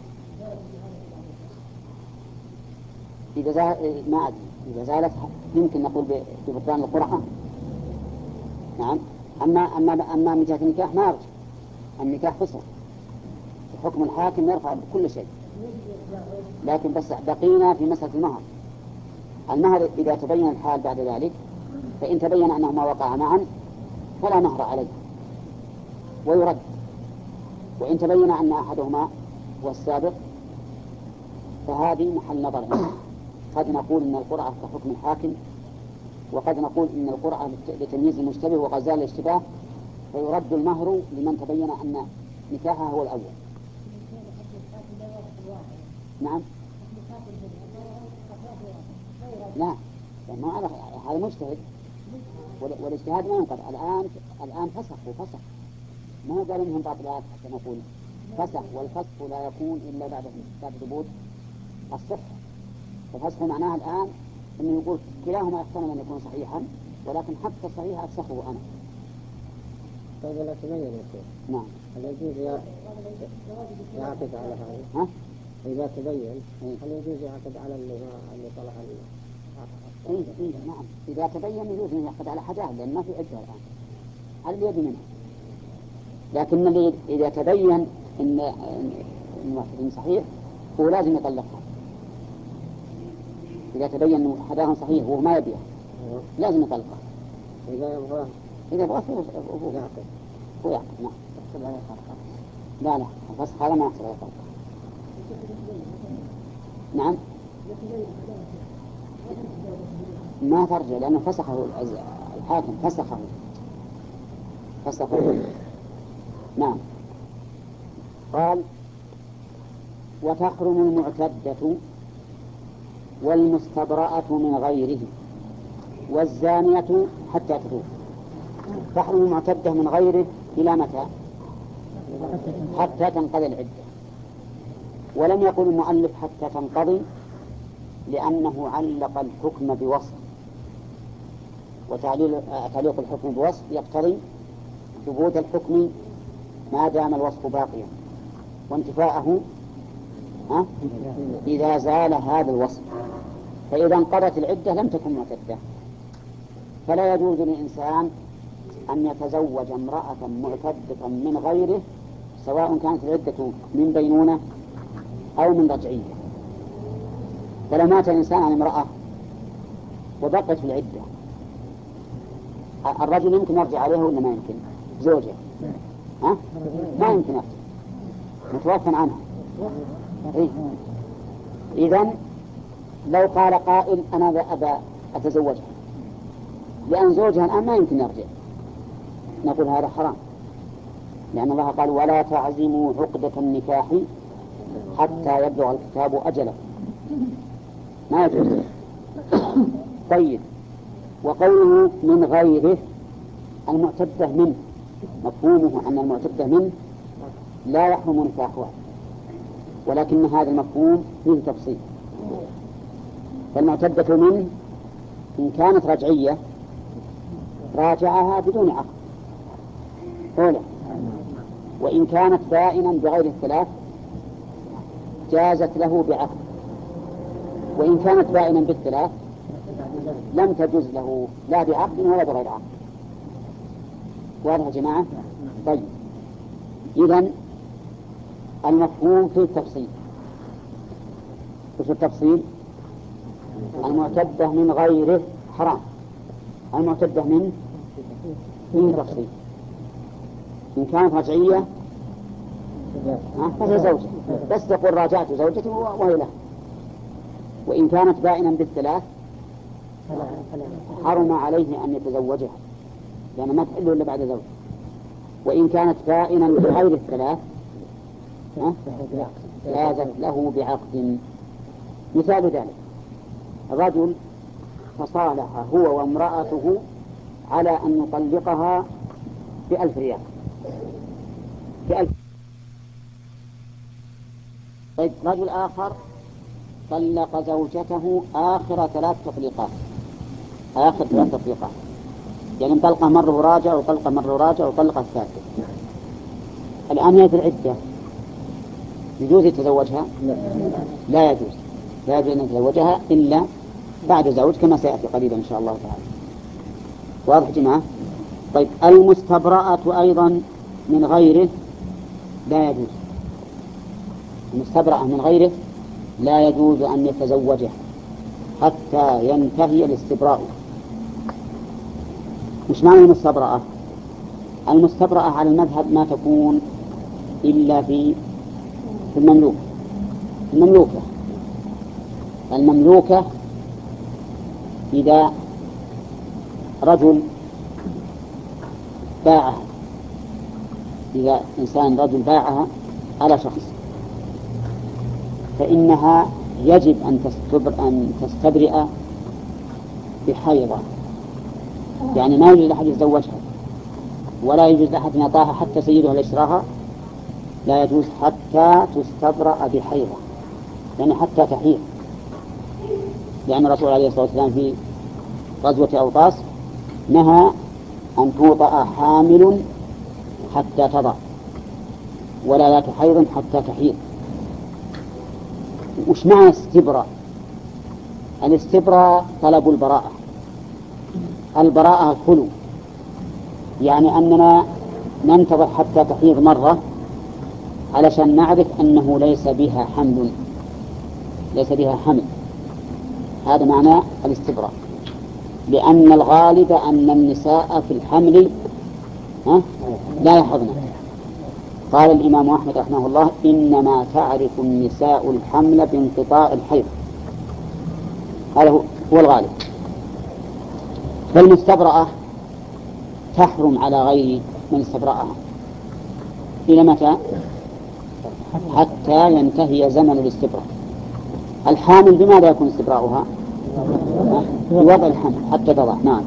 إذا زال ما أدري إذا زالت يمكن نقول ببطلان القرعة. نعم أما أما أما من جهة النكاح ما يرجع النكاح فسخ حكم الحاكم يرفع كل شيء. لكن بس بقينا في مسألة المهر. المهر إذا تبين الحال بعد ذلك فإن تبين أنهما وقعا معا فلا مهر عليه ويرد. وإن تبين أن أحدهما هو السابق فهذه محل نظر. قد نقول إن القرعة كحكم الحاكم وقد نقول إن القرعة لتمييز المشتبه وغزال الاشتباه فيرد المهر لمن تبين أن نكاحه هو الأول. نعم لا ما هذا مجتهد والاجتهاد ما ينقض. الآن الآن فسخ وفسخ ما هو قال إنهم باطلات حتى نقول فسخ والفسخ لا يكون إلا بعد بعد ثبوت الصحة. الفسخ معناه الآن إنه يقول كلاهما يحتمل أن يكون صحيحا ولكن حتى الصحيح أفسخه أنا. طيب لا تبين يا شيخ. نعم هل يجوز يعقد على هذا؟ ها؟ إذا تبين هل يجوز يعقد على اللي اللي طلع عليه؟ إيه إيه نعم إذا تبين يجوز أن يعقد على حاجة لأن ما في عدة الآن على اليد منه. لكن اللي إذا تبين إن إن صحيح هو لازم يطلقها. إذا تبين إنه حداهم صحيح وهو ما يبيه لازم يطلقها. إذا يبغاه إذا يبغاه هو يعقد هو يعقد. نعم لا لا الفسخ هذا ما يحصل على طلقة. نعم ما ترجع لأنه فسخه الحاكم فسخه فسخه. نعم قال وتحرم المعتدة والمستبرأة من غيره والزانية حتى تتوب. تحرم المعتدة من غيره إلى متى؟ حتى تنقضي العدة. ولم يقل المؤلف حتى تنقضي لأنه علق الحكم بوصف وتعليق الحكم بوصف يقتضي ثبوت الحكم ما دام الوصف باقيا وانتفاءه إذا زال هذا الوصف. فإذا انقضت العدة لم تكن معتدة. فلا يجوز للإنسان أن يتزوج امرأة معتدة من غيره سواء كانت العدة من بينونة أو من رجعية. فلو مات الإنسان عن امرأة وبقت في العدة الرجل يمكن يرجع عليها ولا ما يمكن؟ زوجة ها؟ ما يمكن يرجع متوفى عنها. إيه؟ إذن لو قال قائل أنا أبى أتزوجها لأن زوجها الآن ما يمكن يرجع نقول هذا حرام لأن الله قال ولا تعزموا عقدة النكاح حتى يبلغ الكتاب أجله ما يجوز. طيب وقوله من غيره المعتدة منه مفهومه أن المعتدة منه لا يحرم نكاحها ولكن هذا المفهوم فيه تفصيل. فالمعتدة منه إن كانت رجعية راجعها بدون عقد أولا وإن كانت بائنا بغير الثلاث جازت له بعقد وإن كانت بائنا بالثلاث لم تجوز له لا بعقد ولا بغير عقد. واضح يا جماعة؟ طيب إذن المفهوم في التفصيل. وفي التفصيل المعتدة من غيره حرام. المعتدة من من تفصيل. إن كانت رجعية فهي زوجة بس تقول راجعت زوجتي وهي له. وإن كانت بائنا بالثلاث حرم عليه أن يتزوجها لأن ما تحل إلا بعد زوج. وإن كانت بائنا بغير الثلاث لازم له بعقد. مثال ذلك الرجل فصالح هو وامرأته على أن يطلقها بألف ريال بألف. طيب رجل آخر طلق زوجته آخر ثلاث تطليقات آخر ثلاث تطليقات يعني طلقة مرة وراجع وطلقة مرة وراجع وطلقة الثالثة. الآن هي في العدة يجوز يتزوجها؟ لا يجوز لا يجوز أن يتزوجها إلا بعد زوج كما سيأتي قريبا إن شاء الله تعالى. واضح جماعة؟ طيب المستبرأة أيضا من غيره لا يجوز. المستبرأة من غيره لا يجوز أن يتزوجها حتى ينتهي الاستبراء. مش معنى المستبرأة؟ المستبرأة على المذهب ما تكون إلا في في المملوك المملوكة المملوكة إذا رجل باعها إذا إنسان رجل باعها على شخص فإنها يجب أن تستبر أن تستبرئ بحيضة. يعني ما يجوز أحد يتزوجها ولا يجوز أحد أن يعطاها حتى سيدها ليشراها لا يجوز حتى تستبرأ بحيضة يعني حتى تحيض. لأن الرسول عليه الصلاة والسلام في غزوة أوطاس نهى أن توطأ حامل حتى تضع ولا لا تحيض حتى تحيض. وش معنى استبراء؟ الاستبراء طلب البراءة. البراءة الخلو يعني أننا ننتظر حتى تحيض مرة علشان نعرف أنه ليس بها حمل ليس بها حمل. هذا معنى الاستبراء. لأن الغالب أن النساء في الحمل لا يحضن. قال الإمام أحمد رحمه الله إنما تعرف النساء الحمل بانقطاع الحيض. هذا هو الغالب. فالمستبرأة تحرم على غير من استبرأها إلى متى؟ حتى ينتهي زمن الاستبراء. الحامل بماذا يكون استبراؤها؟ بوضع الحمل حتى تضع. نعم.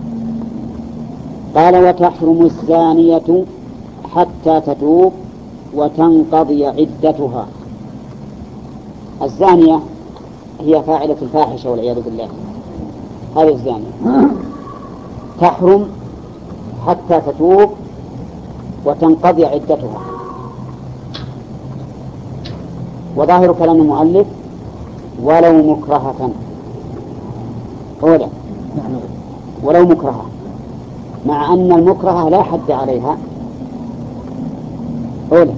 قال وتحرم الزانية حتى تتوب وتنقضي عدتها. الزانية هي فاعلة الفاحشة والعياذ بالله. هذه الزانية تحرم حتى تتوب وتنقضي عدتها. وظاهر كلام المؤلف ولو مكرهة أولا ولو مكرهة مع أن المكرهة لا حد عليها أولا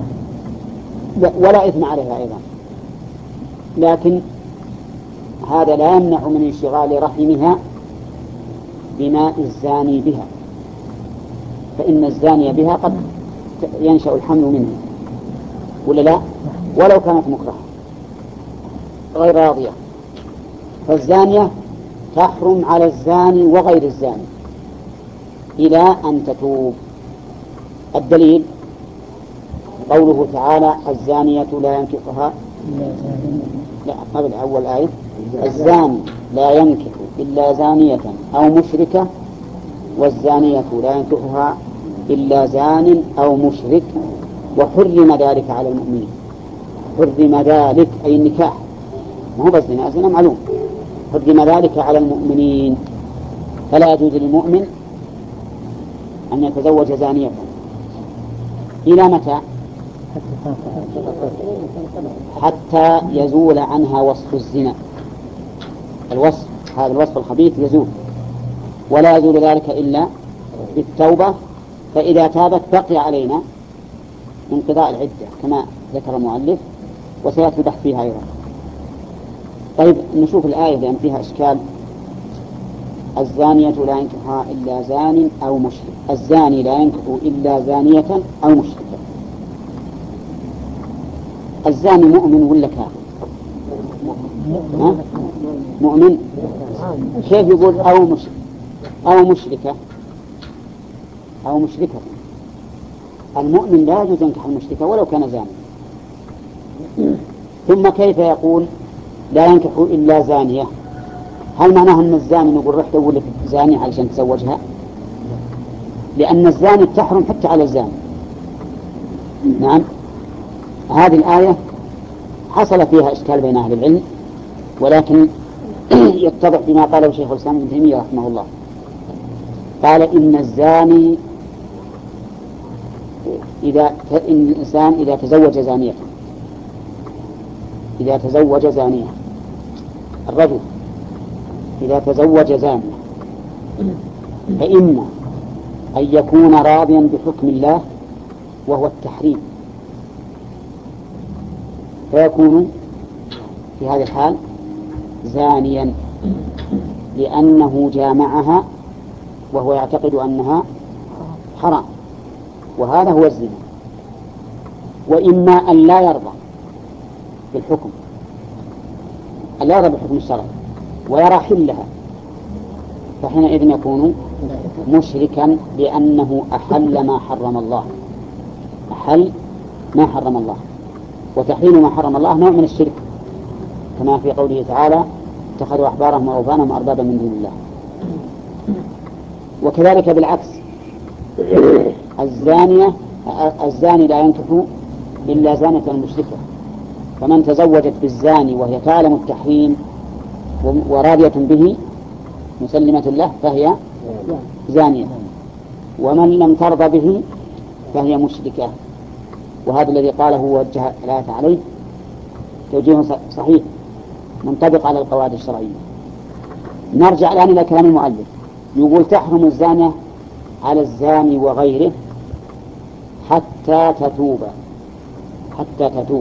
ولا إثم عليها أيضا. لكن هذا لا يمنع من انشغال رحمها بماء الزاني بها فإن الزاني بها قد ينشأ الحمل منه ولا لا ولو كانت مكرهة غير راضية. فالزانية تحرم على الزاني وغير الزاني إلى أن تتوب. الدليل قوله تعالى الزانية لا ينكحها لا قبل أول آية الزاني لا ينكح إلا زانية أو مشركة والزانية لا ينكحها إلا زان أو مشرك وحرم ذلك على المؤمنين. حرم ذلك أي النكاح ما هو بس زنا زنا معلوم. حرم ذلك على المؤمنين فلا يجوز للمؤمن أن يتزوج زانية. إلى متى؟ حتى يزول عنها وصف الزنا. الوصف هذا الوصف الخبيث يزول ولا يزول ذلك إلا بالتوبة. فإذا تابت بقي علينا انقضاء العدة كما ذكر المؤلف وسيأتي البحث فيها أيضا. طيب نشوف الآية لأن فيها إشكال. الزانية لا ينكحها إلا زان أو مشرك. الزاني لا ينكح إلا زانية أو مشركة. الزاني مؤمن ولا كافر؟ ها؟ مؤمن. كيف يقول أو مشرك أو مشركة أو مشركة؟ المؤمن لا يجوز ينكح المشركة ولو كان زاني. ثم كيف يقول لا ينكح إلا زانية؟ هل معناه أن الزاني نقول رح دور لك زانية علشان تزوجها؟ لأن الزاني تحرم حتى على الزاني. نعم. هذه الآية حصل فيها إشكال بين أهل العلم، ولكن يتضح بما قاله شيخ الإسلام ابن تيمية رحمه الله. قال إن الزاني إذا إن الإنسان إذا تزوج زانية إذا تزوج زانية الرجل إذا تزوج زانية فإما أن يكون راضيا بحكم الله وهو التحريم، فيكون في هذه الحال زانيا لأنه جامعها وهو يعتقد أنها حرام، وهذا هو الزنا. وإما أن لا يرضى بالحكم أن لا يرضى بالحكم الشرعي ويرى حلها، فحينئذ يكون مشركا لأنه أحل ما حرم الله. أحل ما حرم الله، وتحليل ما حرم الله نوع من الشرك، كما في قوله تعالى اتخذوا أحبارهم ورهبانهم أربابا من دون الله. وكذلك بالعكس، الزانية الزاني لا ينكح إلا زانة مشركة، فمن تزوجت بالزاني وهي تعلم التحريم وراضية به مسلمة له فهي زانية، ومن لم ترضى به فهي مشركة. وهذا الذي قاله ووجه الآية عليه توجيه صحيح منطبق على القواعد الشرعية. نرجع الآن إلى كلام المؤلف، يقول تحرم الزانية على الزاني وغيره حتى تتوب. حتى تتوب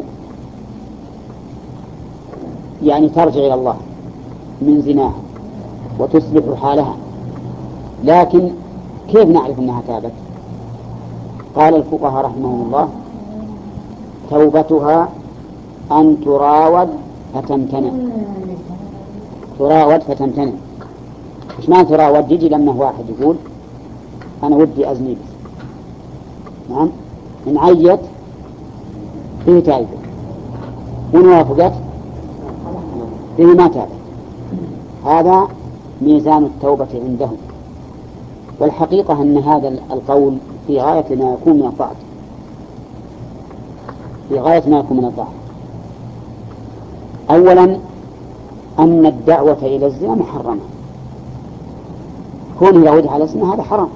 يعني ترجع إلى الله من زناها وتصلح حالها. لكن كيف نعرف أنها تابت؟ قال الفقهاء رحمهم الله توبتها أن تراود فتمتنع. تراود فتمتنع. إيش معنى تراود؟ يجي لما واحد يقول أنا ودي أزني بس، نعم، إن عيت فيه تائبة، وإن وافقت فيه ما تابت. هذا ميزان التوبة عندهم. والحقيقة أن هذا القول في غاية ما يكون من الضعف، في غاية ما يكون من الضعف. أولا أن الدعوة إلى الزنا محرمة، كونه يعود على الزنا هذا حرام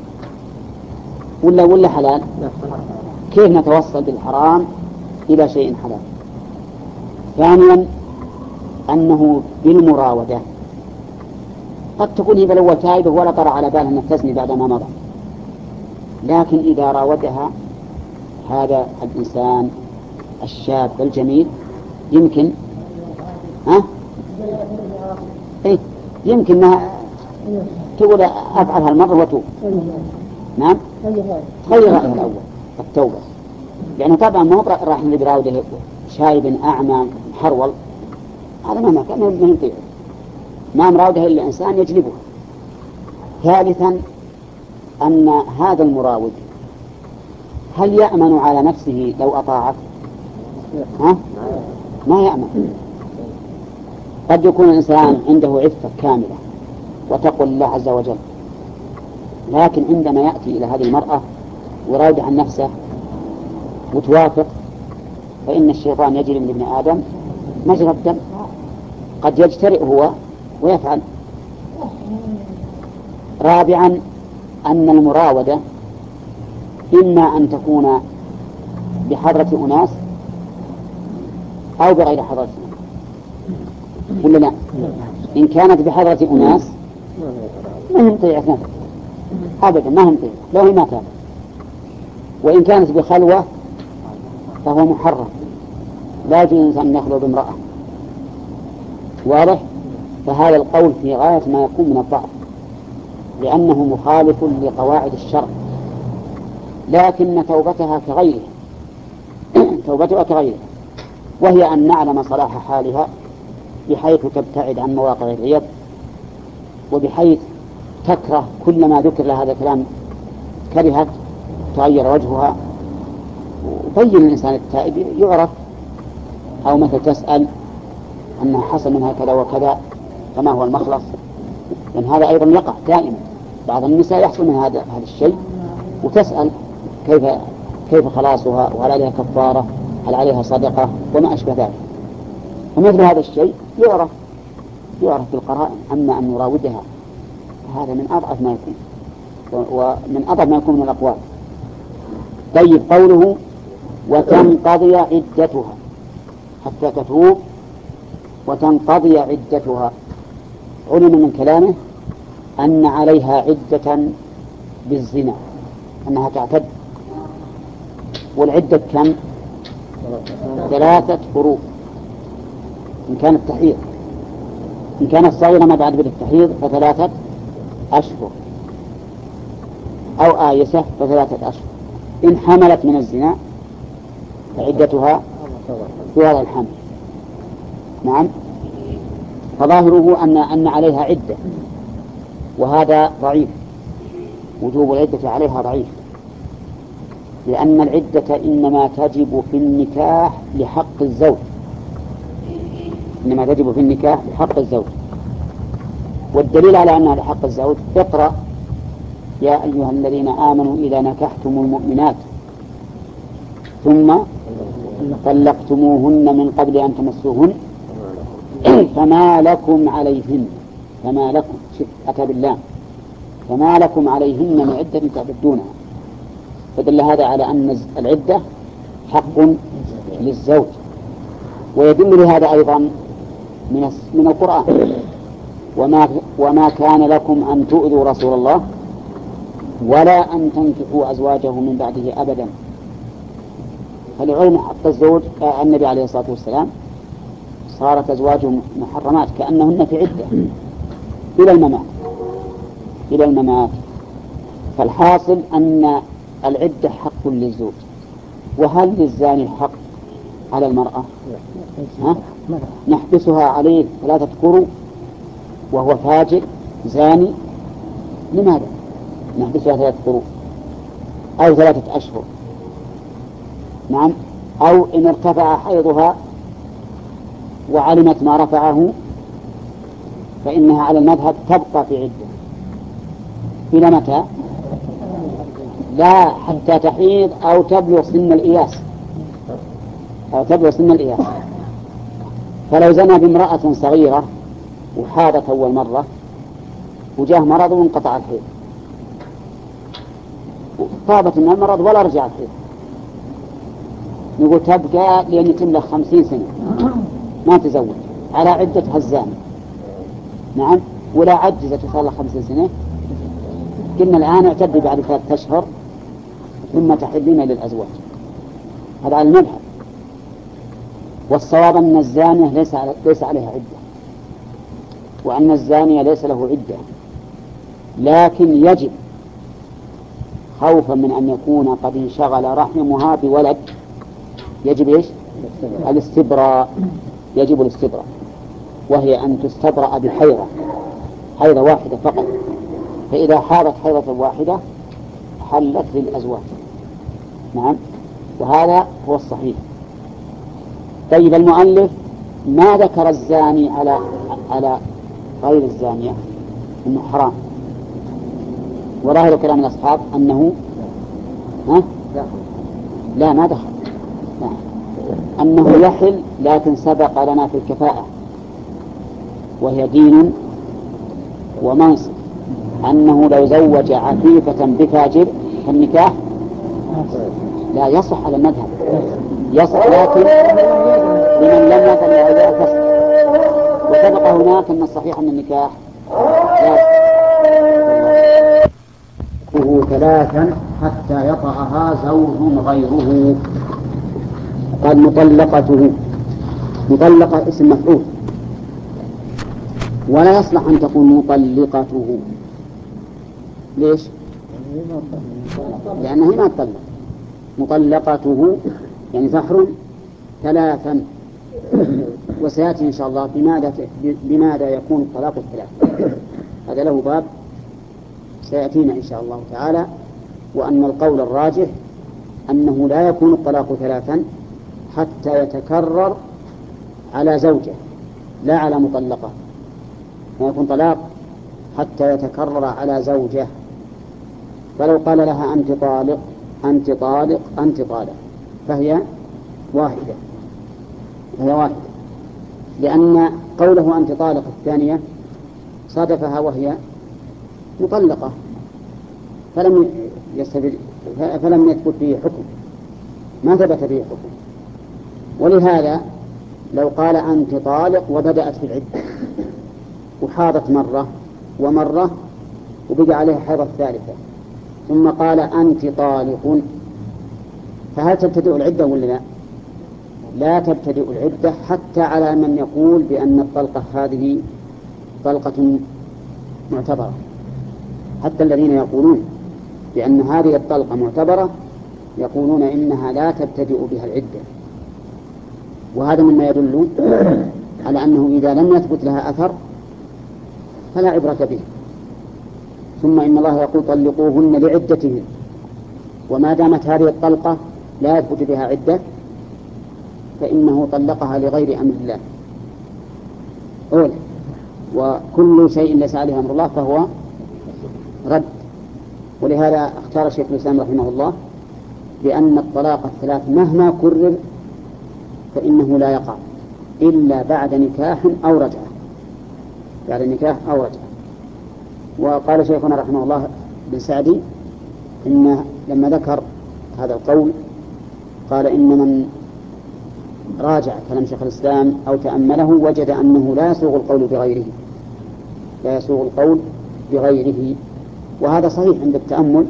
ولا ولا حلال؟ كيف نتوصل بالحرام إلى شيء حلال؟ ثانيا أنه بالمراودة قد تكون هي بالأول تائبة ولا طرأ على بالها أن تزني بعد ما مضى، لكن إذا راودها هذا الإنسان الشاب الجميل يمكن ها إيه يمكن ما تقول أفعل هالمرة وتوب، نعم، تغير رأيها الأول التوبة. يعني طبعا ما هو راح نراوده شايب أعمى حرول، هذا ما كان ما ينطيع، ما مراوده إلا إنسان يجلبه. ثالثا أن هذا المراود هل يأمن على نفسه لو أطاعت؟ ها؟ ما يأمن. قد يكون الإنسان عنده عفة كاملة وتقول الله عز وجل، لكن عندما يأتي إلى هذه المرأة ويراود عن نفسه وتوافق فإن الشيطان يجري من ابن آدم مجرى الدم، قد يجترئ هو ويفعل. رابعا أن المراودة إما أن تكون بحضرة أناس أو بغير حضرة أناس، ولا لا؟ إن كانت بحضرة أناس ما هم طيعة أبدا، ما هم طيعة لو هي ما تابت. وإن كانت بخلوة فهو محرم، لا يجوز أن يخلو بامرأة. واضح؟ فهذا القول في غاية ما يكون من الضعف، لأنه مخالف لقواعد الشرع، لكن توبتها كغيرها توبتها كغيرها، وهي أن نعلم صلاح حالها بحيث تبتعد عن مواقع الرياض، وبحيث تكره كل ما ذكر لها هذا الكلام كرهت تغير وجهها. وبين الإنسان التائب يعرف، أو مثل تسأل أنها حصل منها كذا وكذا فما هو المخلص، لأن هذا أيضا يقع دائما. بعض النساء يحصل من هذا هذا الشيء وتسأل كيف كيف خلاصها، وهل عليها كفارة، هل عليها صدقة، وما أشبه ذلك. ومثل هذا الشيء يعرف يعرف بالقرائن. أما أن يراودها هذا من أضعف ما يكون، ومن أضعف ما يكون من الأقوال. طيب، قوله وتنقضي عدتها حتى تتوب وتنقضي عدتها، علم من كلامه أن عليها عدة بالزنا، أنها تعتد. والعدة كم؟ ثلاثة قروء إن كانت تحيض، إن كانت صغيرة ما بعد بالتحيض فثلاثة أشهر، أو آيسة فثلاثة أشهر. إن حملت من الزنا فعدتها في هذا الحمل. نعم، فظاهره أن أن عليها عدة، وهذا ضعيف. وجوب العدة عليها ضعيف، لأن العدة إنما تجب في النكاح لحق الزوج، إنما تجب في النكاح لحق الزوج. والدليل على أنها لحق الزوج: اقرأ يا أيها الذين آمنوا إذا نكحتم المؤمنات ثم طلقتموهن من قبل أن تمسوهن فما لكم عليهن فما لكم أتى بالله فما لكم عليهن من عدة تعتدونها. فدل هذا على أن العدة حق للزوج. ويدل لهذا أيضا من من القرآن: وما وما كان لكم أن تؤذوا رسول الله ولا أن تنكحوا أزواجه من بعده أبدا. فلعلم حق الزوج النبي عليه الصلاة والسلام صارت أزواجه محرمات كأنهن في عدة إلى الممات إلى الممات. فالحاصل أن العدة حق للزوج. وهل للزاني حق على المرأة؟ ها؟ نحبسها عليه ثلاثة قروء وهو فاجر زاني. لماذا نحبسها ثلاثة قروء أو ثلاثة أشهر؟ نعم. أو إن ارتفع حيضها وعلمت ما رفعه فإنها على المذهب تبقى في عدة إلى متى؟ لا، حتى تحيض أو تبلغ سن الإياس أو تبلغ سن الإياس. فلو زنى بامرأة صغيرة وحاضت أول مرة وجاه مرض وانقطع الحيض، طابت من المرض ولا رجع الحيض، نقول تبقى لأن يتم له خمسين سنة ما تزوج على عدة هزان. نعم. ولا عجزت وصار له خمسين سنة قلنا الآن اعتدي بعد ثلاثة أشهر ثم تحلين للأزواج. هذا على المذهب. والصواب أن الزانية ليس ليس عليها عدة، وأن الزانية ليس له عدة، لكن يجب خوفا من أن يكون قد انشغل رحمها بولد يجب إيش؟ الاستبراء. يجب الاستبراء، وهي أن تستبرأ بحيضة حيضة واحدة فقط. فإذا حاضت حيضة واحدة حلت للأزواج. نعم، وهذا هو الصحيح. طيب، المؤلف ما ذكر الزاني على على غير الزانية إنه حرام، وظاهر كلام الأصحاب أنه ها؟ لا ما دخل لا. أنه يحل، لكن سبق لنا في الكفاءة وهي دين ومنصب أنه لو زوج عفيفة بفاجر فالنكاح لا يصح على المذهب، يصح لكن لمن لم يصل إلى هذا الفصل. وسبق هناك أن الصحيح أن النكاح لا ثلاثا حتى يطأها زوج غيره. قال مطلقته، مطلقة اسم مفعول، ولا يصلح أن تكون مطلقته. ليش؟ لأنه ما تطلق. مطلقته يعني تحرم ثلاثا، وسيأتي إن شاء الله بماذا بماذا يكون الطلاق الثلاث. هذا له باب سيأتينا إن شاء الله تعالى. وأن القول الراجح أنه لا يكون الطلاق ثلاثا حتى يتكرر على زوجة لا على مطلقة، ما يكون طلاق حتى يتكرر على زوجة. فلو قال لها أنت طالق أنت طالق أنت طالق فهي واحدة فهي واحدة لأن قوله أنت طالق الثانية صادفها وهي مطلقة فلم يستفد فلم يثبت فيه حكم، ما ثبت فيه حكم. ولهذا لو قال أنت طالق وبدأت في العدة وحاضت مرة ومرة وبقى عليها حيضة ثالثة ثم قال أنت طالق، فهل تبتدئ العدة ولا لا؟ لا تبتدئ العدة حتى على من يقول بأن الطلقة هذه طلقة معتبرة. حتى الذين يقولون بأن هذه الطلقة معتبرة يقولون إنها لا تبتدئ بها العدة، وهذا مما يدل على أنه إذا لم يثبت لها أثر فلا عبرة به. ثم إن الله يقول طلقوهن لعدتهن، وما دامت هذه الطلقة لا يثبت بها عدة فإنه طلقها لغير أمر الله أولا، وكل شيء ليس عليه أمر الله فهو رد. ولهذا اختار الشيخ الإسلام رحمه الله بأن الطلاق الثلاث مهما كرر فإنه لا يقع إلا بعد نكاح أو رجعة، بعد نكاح أو رجعة. وقال شيخنا رحمه الله بن سعدي إن لما ذكر هذا القول قال إن من راجع كلام شيخ الإسلام أو تأمله وجد أنه لا يسوغ القول بغيره لا يسوغ القول بغيره وهذا صحيح عند التأمل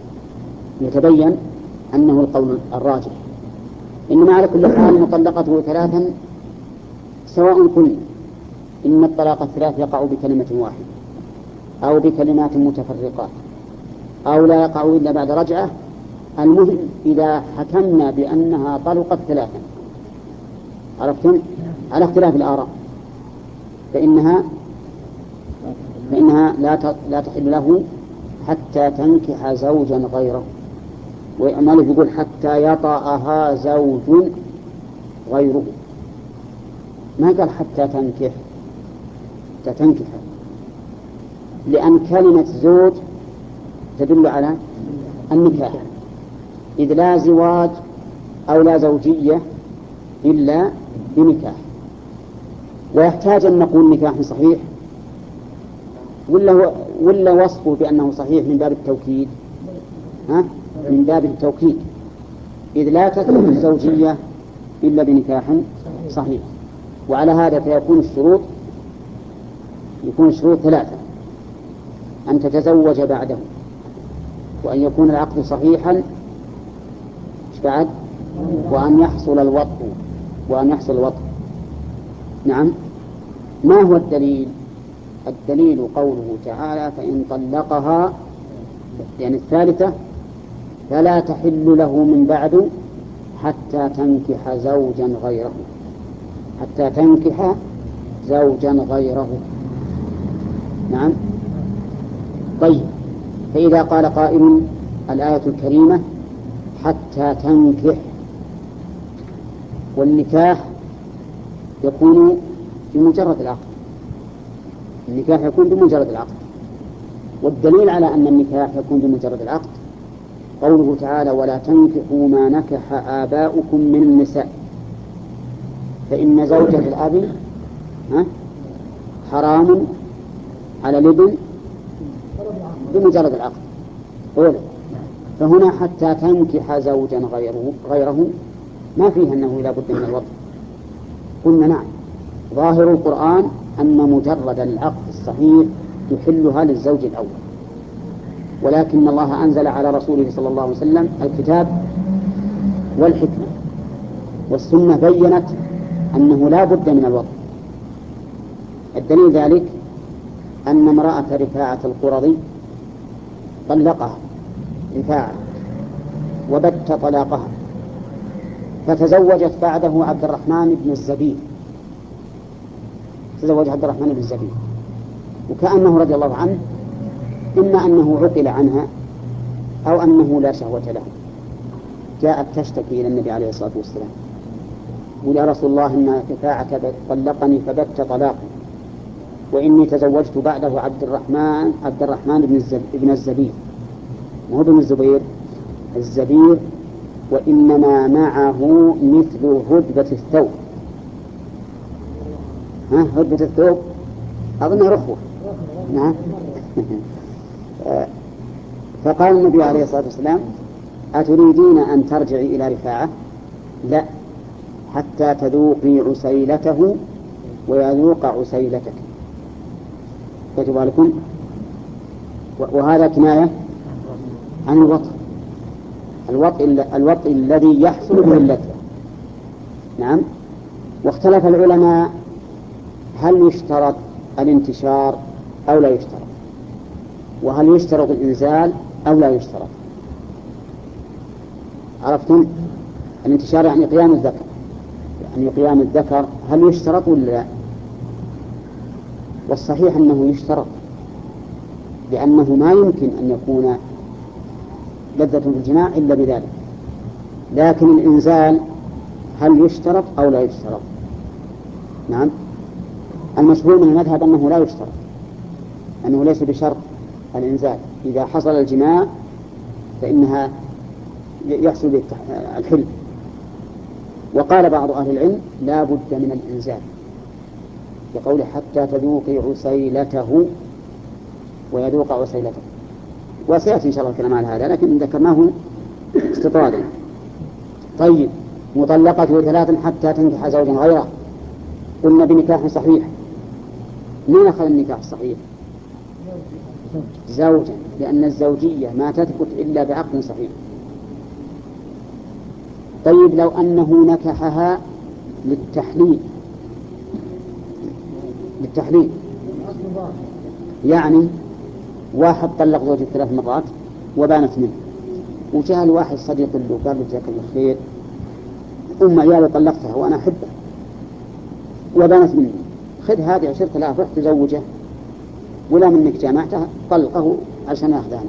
يتبين أنه القول الراجح. إنما على كل حال مطلقته ثلاثا سواء كن إن الطلاق الثلاث يقع بكلمة واحدة أو بكلمات متفرقات أو لا يقع إلا بعد رجعة، المهم إذا حكمنا بأنها طلقت ثلاثا عرفتم على اختلاف الآراء فإنها فإنها لا لا تحل له حتى تنكح زوجا غيره. ومالك يقول حتى يطأها زوج غيره، ما قال حتى تنكح حتى تنكح، لأن كلمة زوج تدل على النكاح، إذ لا زواج أو لا زوجية إلا بنكاح. ويحتاج أن نقول نكاح صحيح ولا ولا وصفه بأنه صحيح من باب التوكيد، ها؟ من باب التوكيد، إذ لا تثبت الزوجية إلا بنكاح صحيح. وعلى هذا فيكون الشروط يكون الشروط ثلاثة: أن تتزوج بعده، وأن يكون العقد صحيحا بعد، وأن يحصل الوطء وأن يحصل الوطء. نعم. ما هو الدليل؟ الدليل قوله تعالى: فإن طلقها يعني الثالثة فلا تحل له من بعد حتى تنكح زوجا غيره، حتى تنكح زوجا غيره. نعم. طيب، فإذا قال قائل الآية الكريمة حتى تنكح، والنكاح يكون بمجرد العقد، النكاح يكون بمجرد العقد، والدليل على أن النكاح يكون بمجرد العقد قوله تعالى: ولا تنكحوا ما نكح آباؤكم من النساء، فإن زوجة الأب حرام على الابن بمجرد العقد أولا. فهنا حتى تنكح زوجا غيره, غيره ما فيه أنه لا بد من الوطء. قلنا نعم، ظاهر القرآن أن مجرد العقد الصحيح يحلها للزوج الأول، ولكن الله أنزل على رسوله صلى الله عليه وسلم الكتاب والحكمة والسنة بيّنت أنه لا بد من الوطء. الدليل ذلك أن امرأة رفاعة القرظي طلقها رفاعة وبت طلاقها، فتزوجت بعده عبد الرحمن بن الزبير، تزوج عبد الرحمن بن الزبير، وكأنه رضي الله عنه إما أنه عقل عنها أو أنه لا شهوة له. جاءت تشتكي إلى النبي عليه الصلاة والسلام، قل يا رسول الله إن رفاعة طلقني فبت طلاقي، وإني تزوجت بعده عبد الرحمن عبد الرحمن بن الزبير, بن الزبير مو بن الزبير الزبير، وإنما معه مثل هدبة الثوب. ها هدبة الثوب أظن رخوة. نعم. فقال النبي عليه الصلاة والسلام أتريدين أن ترجعي إلى رفاعة؟ لا، حتى تذوقي عسيلته ويذوق عسيلتك. كتب لكم. وهذا كناية عن الوطء الوطء الوطء الذي يحصل به اللذة. نعم. واختلف العلماء هل يشترط الانتشار أو لا يشترط، وهل يشترط الإنزال أو لا يشترط. عرفتم؟ الانتشار يعني قيام الذكر، يعني قيام الذكر هل يشترط ولا لا؟ والصحيح أنه يشترط، لأنه ما يمكن أن يكون لذة في الجماع إلا بذلك. لكن الإنزال هل يشترط أو لا يشترط؟ نعم. المشهور من المذهب أنه لا يشترط، أنه ليس بشرط الإنزال. إذا حصل الجماع فإنها يحصل به الحل. وقال بعض أهل العلم لا بد من الإنزال، بقوله حتى تذوقي عسيلته ويذوق عسيلته. وسيأتي إن شاء الله الكلام على هذا، لكن ذكرناه استطرادا. طيب، مطلقة ثلاثا حتى تنكح زوجا غيره، قلنا بنكاح صحيح. من أخذ النكاح الصحيح؟ زوجا، لأن الزوجية ما تثبت إلا بعقد صحيح. طيب، لو أنه نكحها للتحليل للتحليل يعني واحد طلق زوجته ثلاث مرات وبانت منه، وجاء الواحد صديق له قال له جزاك الله خير، أم عيالي طلقتها وأنا أحبها وبانت مني، خذ هذه عشرة آلاف روح تزوجه، ولا منك جامعته طلقه عشان يأخذها.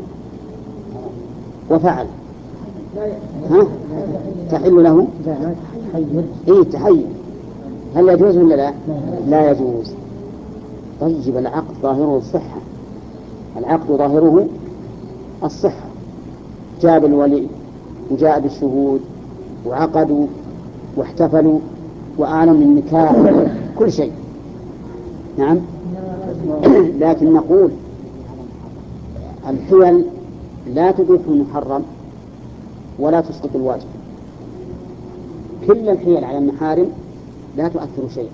وفعل، ها تحل له؟ إيه تحيل. هل يجوز ولا لا؟ لا يجوز. طيب، العقد ظاهره الصحة، العقد ظاهره الصحة. جاب الولي وجاء بالشهود وعقدوا واحتفلوا وأعلنوا النكاح كل شيء. نعم. لكن نقول الحيل لا تبيح المحرم ولا تسقط الواجب. كل الحيل على المحارم لا تؤثر شيئا.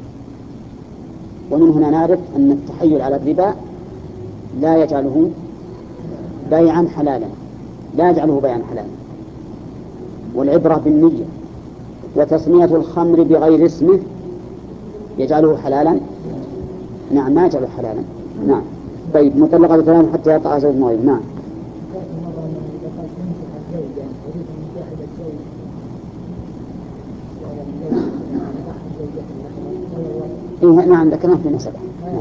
ومن هنا نعرف أن التحيل على الربا لا يجعله بيعا حلالا، لا يجعله بيعا حلالا. والعبرة بالنية. وتسمية الخمر بغير اسمه يجعله حلالا؟ نعم، ما يجعله حلالا. نعم. طيب، مطلقة ثلاث حتى يطأ زوج غيره. نعم. إيه نعم، ذكرناه في نسبة.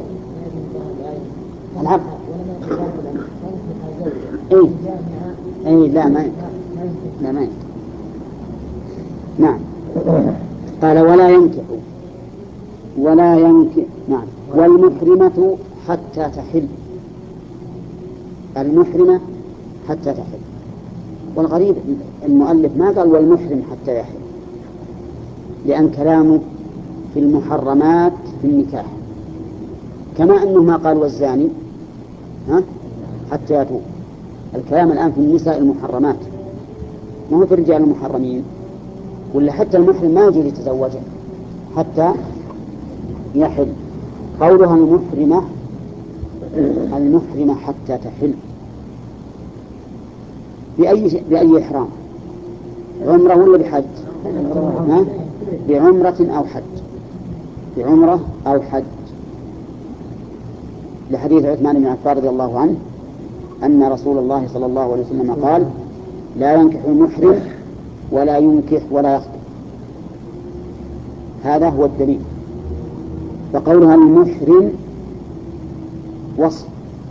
العقد. إيه إيه لا ما لا ما نعم. قال ولا ينكح ولا ينكح. نعم. والمحرمة حتى تحل، المحرمة حتى تحل. والغريب المؤلف ما قال والمحرم حتى يحل، لأن كلامه في المحرمات في النكاح، كما أنه ما قال والزاني ها حتى يتوب. الكلام الآن في النساء المحرمات، ما هو في الرجال المحرمين. ولا حتى المحرم ما يجوز يتزوجه حتى يحل. قولها المحرمة المحرمة حتى تحل بأي بأي إحرام؟ عمرة ولا بحج؟ ها؟ بعمرة أو حج، بعمرة أو حج. لحديث عثمان بن عفان رضي الله عنه أن رسول الله صلى الله عليه وسلم قال لا ينكح المحرم ولا ينكح ولا يخطب. هذا هو الدليل. فقولها المحرم وصف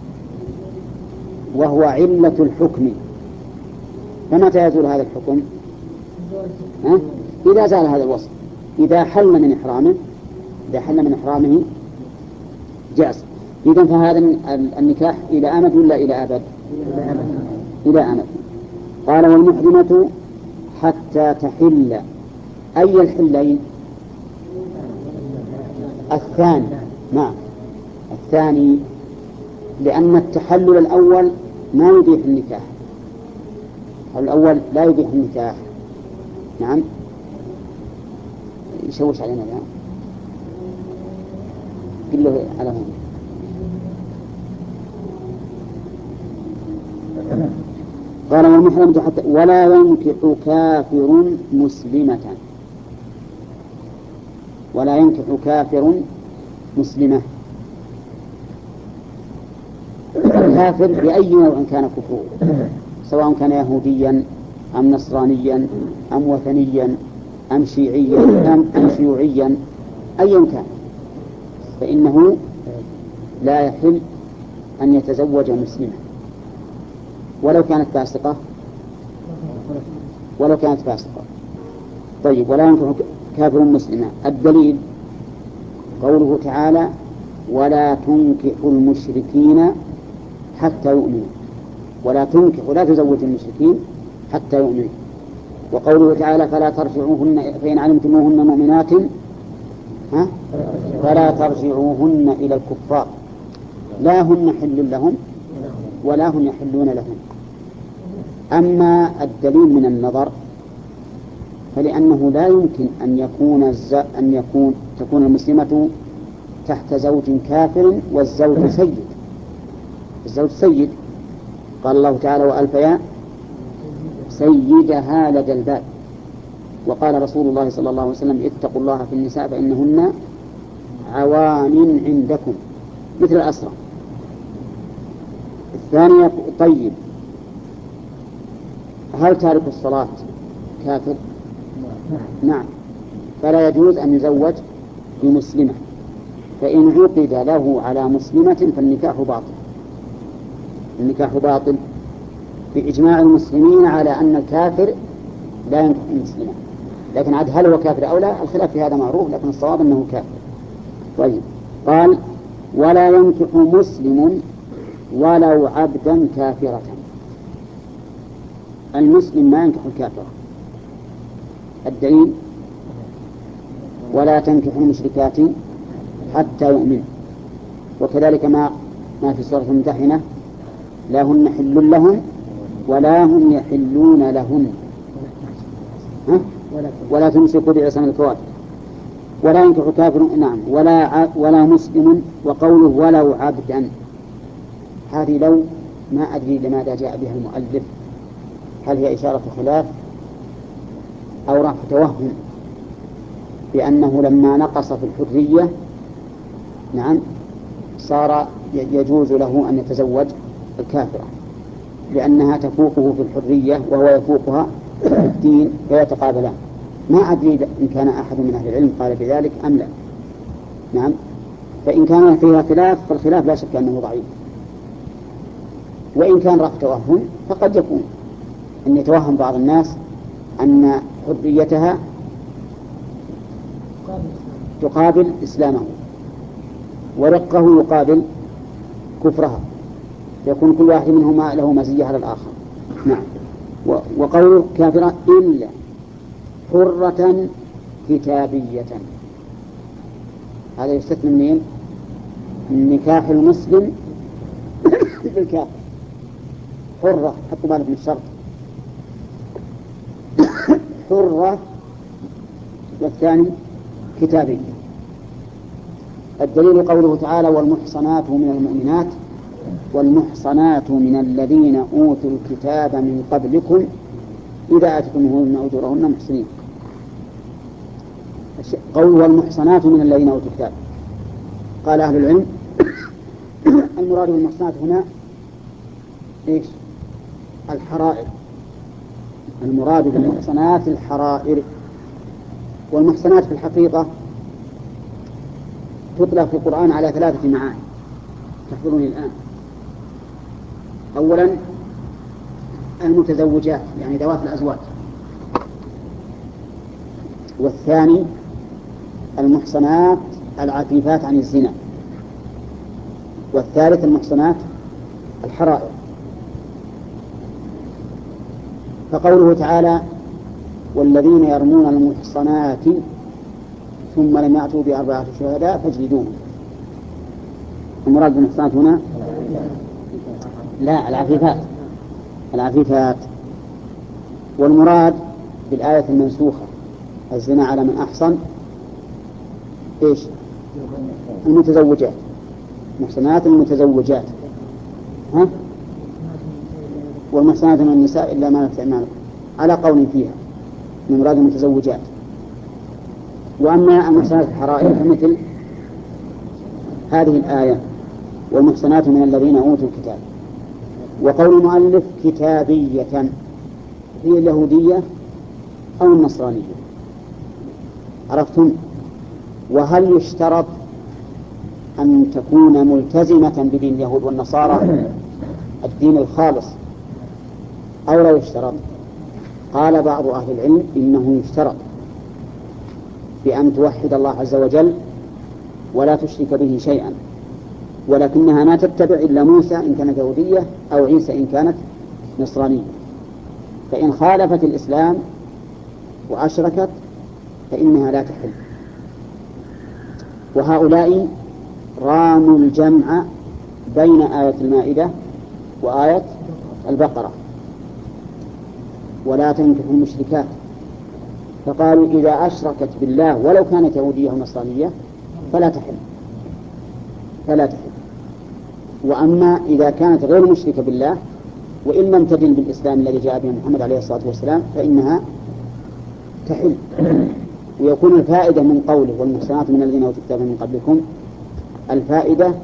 وهو علة الحكم، فمتى يزول هذا الحكم؟ ها؟ إذا زال هذا الوصف، إذا حل من إحرامه إذا حل من إحرامه جاز. إذن فهذا النكاح إلى أمد ولا إلى أبد؟ إلى أمد. قال والمحرمة حتى تحل. أي الحلين؟ الثاني. نعم الثاني، لأن التحلل الأول ما يبيح النكاح، الأول لا يبيح النكاح. نعم يشوش علينا الآن، قل له على هون. قال والمحرم حتى ولا ينكح كافر مسلمة، ولا ينكح كافر مسلمة. الكافر بأي نوع كان كفره، سواء كان يهوديا أم نصرانيا أم وثنيا أم شيعيا أم, أم شيوعيا أيا كان، فإنه لا يحل أن يتزوج مسلمة ولو كانت فاسقة ولو كانت فاسقة. طيب ولا ينكح كافر مسلمة. الدليل قوله تعالى ولا تنكحوا المشركين حتى يؤمنوا، ولا تنكح ولا تزوج المشركين حتى يؤمنوا. وقوله تعالى فلا ترجعوهن فإن علمتموهن مؤمنات ها فلا ترجعوهن إلى الكفار لا هن حل لهم ولا هم يحلون لهم. أما الدليل من النظر فلأنه لا يمكن أن يكون الز... أن يكون تكون المسلمة تحت زوج كافر والزوج سيد. الزوج سيد، قال الله تعالى وألفيا سيدها لدى الباب. وقال رسول الله صلى الله عليه وسلم اتقوا الله في النساء فإنهن عوان عندكم مثل الأسرى. الثانية طيب هل تارك الصلاة كافر؟ نعم، فلا يجوز أن يزوج بمسلمة، فإن عقد له على مسلمة فالنكاح باطل. النكاح باطل بإجماع المسلمين على أن الكافر لا ينكح المسلمة، لكن عاد هل هو كافر أو لا الخلاف في هذا معروف، لكن الصواب أنه كافر. طيب قال ولا ينكح مسلم ولو عبدا كافرة. المسلم ما ينكح الكافرة. الدليل ولا تنكح المشركات حتى يؤمن. وكذلك ما ما في سورة الممتحنة لا هن حل لهم ولا هم يحلون لهن ها؟ ولا تمسكوا بعصم الكوافر. ولا ينكح كافر نعم ولا ولا مسلم. وقوله ولو عبدا، هذه لو ما أدري لماذا جاء بها المؤلف، هل هي إشارة خلاف أو رفع توهم بأنه لما نقص في الحرية نعم صار يجوز له أن يتزوج الكافرة لأنها تفوقه في الحرية وهو يفوقها في الدين فيتقابلان. ما أدري إن كان أحد من أهل العلم قال بذلك أم لا. نعم، فإن كان فيها خلاف فالخلاف لا شك أنه ضعيف، وإن كان رفع توهم فقد يكون أن يتوهم بعض الناس أن حريتها تقابل إسلامه ورقه يقابل كفرها، يكون كل واحد منهما له مزية على الآخر. نعم. وقوله كافرة إلا حرة كتابية، هذا يستثنى منين؟ من نكاح المسلم بالكافر. حرة حطوا بالك من الشرط، حرة، والثاني كتابية. الدليل قوله تعالى والمحصنات من المؤمنات والمحصنات من الذين أوتوا الكتاب من قبلكم إذا آتيتموهن أجورهن محصنين. قول والمحصنات من الذين أوتوا الكتاب، قال أهل العلم المراد بالمحصنات هنا إيش؟ الحرائر. المراد بالمحصنات الحرائر. والمحصنات في الحقيقة تطلق في القرآن على ثلاثة معاني تحضرني الآن. أولا المتزوجات يعني ذوات الأزواج، والثاني المحصنات العفيفات عن الزنا، والثالث المحصنات الحرائر. فقوله تعالى والذين يرمون المحصنات ثم لم يأتوا بأربعة شهداء فاجلدوهم. المراد بالمحصنات هنا لا العفيفات العفيفات والمراد بالآية المنسوخة الزنا على من أحصن إيش؟ المتزوجات، محصنات المتزوجات، ها؟ والمحصنات من النساء إلا ما ملكت أيمانكم على قول فيها من مراد المتزوجات. وأما المحصنات الحرائر فمثل هذه الآية والمحصنات من الذين أوتوا الكتاب. وقول المؤلف كتابية هي اليهودية أو النصرانية، عرفتم؟ وهل يشترط أن تكون ملتزمة بدين اليهود والنصارى الدين الخالص أو لا يشترط؟ قال بعض أهل العلم إنه يشترط بأن توحد الله عز وجل ولا تشرك به شيئا، ولكنها ما تتبع إلا موسى إن كانت يهودية أو عيسى إن كانت نصرانية. فإن خالفت الإسلام وأشركت فإنها لا تحل. وهؤلاء راموا الجمع بين آية المائدة وآية البقرة ولا تنكحوا المشركات، فقالوا إذا أشركت بالله ولو كانت يهودية أو نصرانية فلا تحل فلا تحل. وأما إذا كانت غير مشركة بالله وإن لم تدن بالإسلام الذي جاء به محمد عليه الصلاة والسلام فإنها تحل. ويكون الفائدة من قوله والمحصنات من الذين أوتوا الكتاب من قبلكم، الفائدة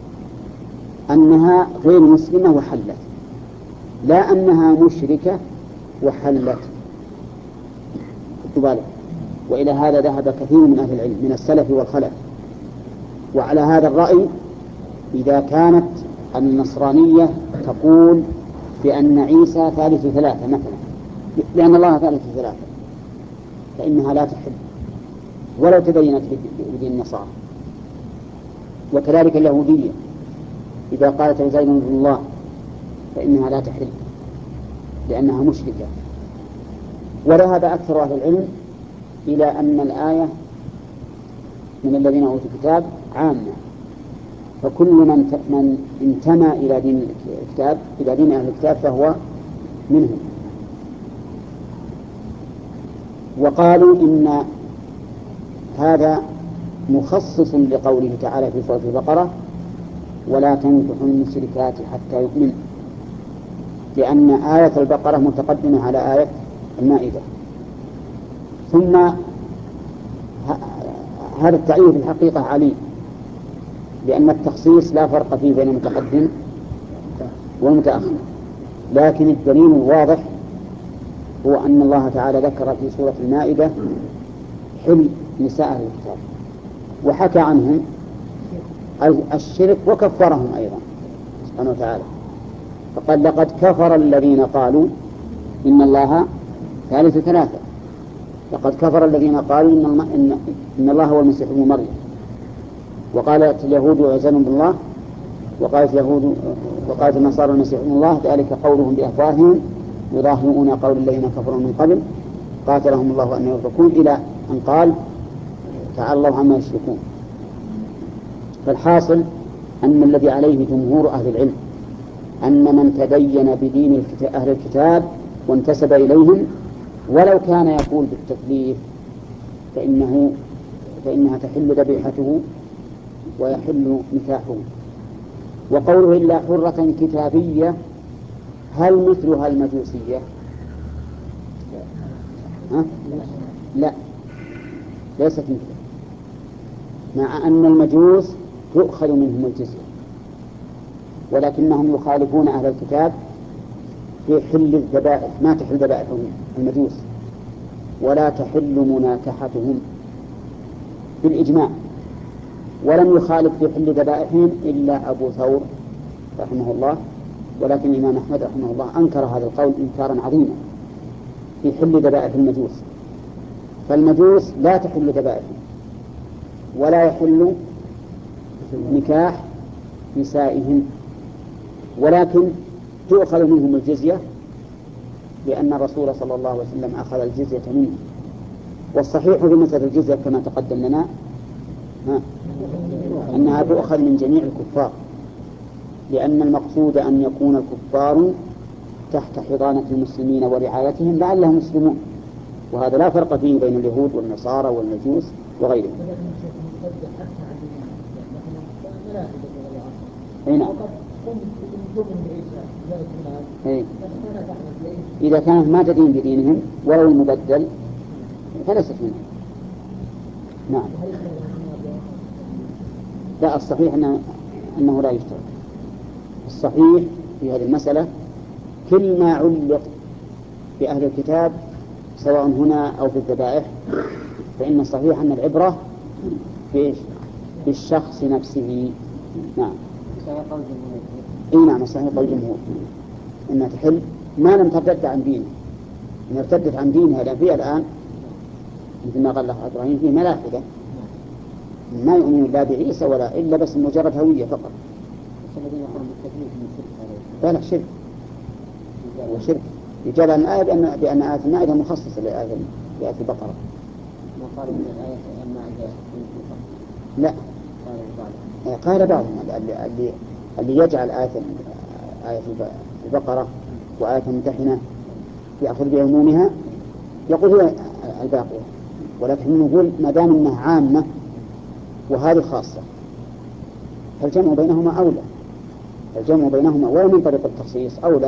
أنها غير مسلمة وحلت، لا أنها مشركة وحلت. بالك. وإلى هذا ذهب كثير من أهل العلم من السلف والخلف. وعلى هذا الرأي إذا كانت النصرانية تقول بأن عيسى ثالث ثلاثة مثلا لأن الله ثالث ثلاثة فإنها لا تحل ولو تدينت بدين النصارى. وكذلك اليهودية إذا قالت عزير بن الله فإنها لا تحل لأنها مشركة. وذهب أكثر أهل العلم إلى أن الآية من الذين أوتوا الكتاب عامة، فكل من من انتمى إلى دين الكتاب إلى دين أهل الكتاب فهو منهم. وقالوا إن هذا مخصص لقوله تعالى في سورة البقرة ولا تنكحوا المشركات حتى يؤمنوا، لأن آية البقرة متقدمة على آية المائدة. ثم هذا التعريف في الحقيقة علي، لأن التخصيص لا فرق فيه بين المتقدم والمتأخر، لكن الدليل الواضح هو أن الله تعالى ذكر في سورة المائدة حل نساء أهل الكتاب وحكى عنهم الشرك وكفرهم أيضا سبحانه وتعالى، فقال لقد كفر الذين قالوا إن الله ثالث ثلاثة، لقد كفر الذين قالوا إن, إن, إن الله هو المسيح ابن مريم. وقالت اليهود عزير بن الله وقالت اليهود وقالت النصارى المسيح ابن الله، ذلك قولهم بأفواههم يضاهئون قول الذين كفروا من قبل قاتلهم الله أن يؤفكون، إلى أن قال تعالى الله عما يشركون. فالحاصل أن الذي عليه جمهور أهل العلم أن من تدين بدين أهل الكتاب وانتسب إليهم ولو كان يقول بالتكليف فإنه فإنها تحل ذبيحته ويحل نكاحه. وقوله إلا حرة كتابية هل مثلها المجوسية؟ ها؟ لا ليست مثلها، مع أن المجوس يؤخذ منهم الجزية ولكنهم يخالفون أهل الكتاب في حل الذبائح، ما تحل ذبائحهم المجوس ولا تحل مناكحتهم بالإجماع. ولم يخالف في حل ذبائحهم إلا أبو ثور رحمه الله، ولكن الإمام أحمد رحمه الله أنكر هذا القول إنكارا عظيما في حل ذبائح المجوس. فالمجوس لا تحل ذبائحهم ولا يحل نكاح نسائهم، ولكن تؤخذ منهم الجزية لأن الرسول صلى الله عليه وسلم أخذ الجزية منهم. والصحيح في مسألة الجزية كما تقدم لنا أنها تؤخذ من جميع الكفار، لأن المقصود أن يكون الكفار تحت حضانة المسلمين ورعايتهم لعلهم مسلمون، وهذا لا فرق فيه بين اليهود والنصارى والمجوس وغيرهم. هنا إذا كانت ما تدين بدينهم ولو المبدل فليست منهم. نعم. لا، الصحيح أنه, أنه لا يشترط. الصحيح في هذه المسألة كل ما علق بأهل الكتاب سواء هنا أو في الذبائح فإن الصحيح أن العبرة في بالشخص نفسه. نعم. إيه نعم، صحيح قول الجمهور إنها تحل ما لم ترتد عن دينه. إن ارتدت عن دينها لأن فيها الآن مثل ما قال الله إبراهيم فيه ملاحدة ما يؤمن لا بعيسى ولا إلا بس مجرد هوية فقط. لا لا شرك وشرك يجعل عن الآية بأن بأن آية المائدة مخصصة لآية لآية البقرة. لا قال بعضهم اللي, اللي, اللي يجعل آية آية البقرة وآية ممتحنة يأخذ بعمومها يقول هي الباقية، ولكن نقول ما دام أنها عامة وهذه خاصة فالجمع بينهما أولى، الجمع بينهما ولا من طريق التخصيص أولى.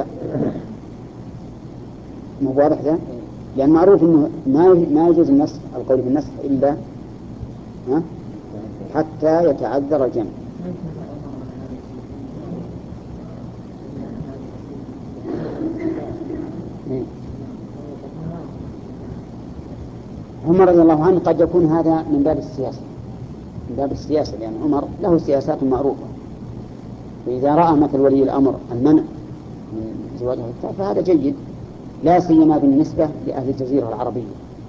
مو واضح ذا؟ لأن معروف أنه ما ما يجوز النسخ القول بالنسخ إلا ها حتى يتعذر الجمع. عمر رضي الله عنه قد يكون هذا من باب السياسة، من باب السياسة لأن عمر له سياسات معروفة، وإذا رأى مثل ولي الأمر المنع من زواجها فهذا جيد، لا سيما بالنسبة لأهل الجزيرة العربية،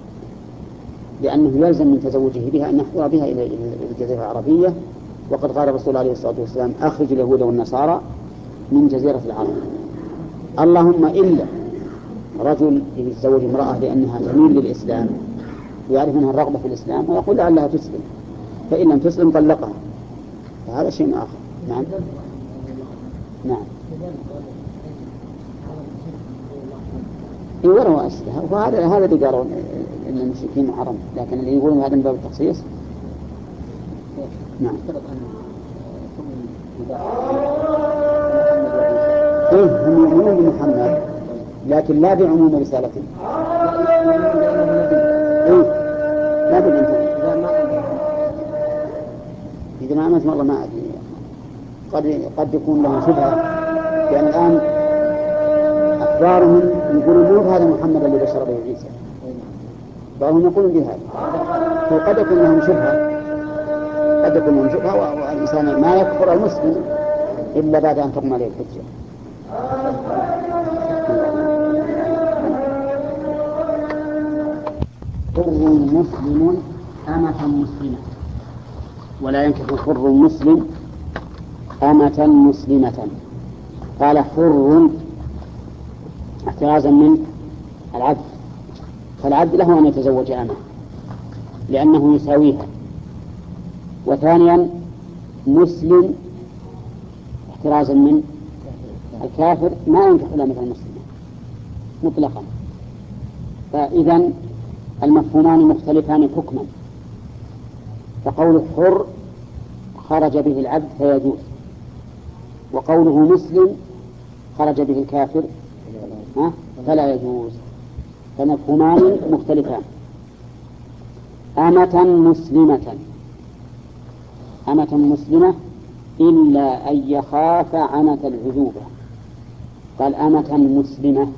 لأنه يلزم من تزوجه بها أن يحضر بها إلى الجزيرة العربية. وقد قال الرسول عليه الصلاة والسلام أخرج اليهود والنصارى من جزيرة العرب. اللهم إلا رجل يتزوج امرأة لأنها تميل للإسلام ويعرف أنها الرغبة في الإسلام ويقول لعلها تسلم، فإن لم تسلم طلقها، فهذا شيء آخر. نعم نعم يوروا أسلها، وهذا هذا اللي قالوا إن المشركين محرم، لكن اللي يقولون هذا من باب التخصيص. نعم. إيه هم يؤمنون بمحمد لكن لا بعموم رسالته. إيه لا بالإنسان إذا ما أمت والله ما أدري، قد قد يكون لهم شبهة، لأن الآن أخبارهم يقولون مو هذا محمد اللي بشر به عيسى، بعضهم يقولون بهذا، فقد يكون لهم شبهة، قد يكون لهم شبهة، والإنسان ما يكفر المسلم إلا بعد أن تقم عليه الحجة. حر مسلم أمة مسلمة، ولا ينكح حر مسلم أمة مسلمة. قال حر احترازا من العبد، فالعبد له أن يتزوج أمة لأنه يساويها. وثانيا مسلم احترازا من الكافر، ما ينكح إلا مثل المسلمين مطلقا. فإذا المفهومان مختلفان حكما، فقول حر خرج به العبد فيجوز، وقوله مسلم خرج به الكافر فلا يجوز، فمفهومان مختلفان. أمة مسلمة، أمة مسلمة إلا أن يخاف عنة العذوبة. قال أمة مسلمة،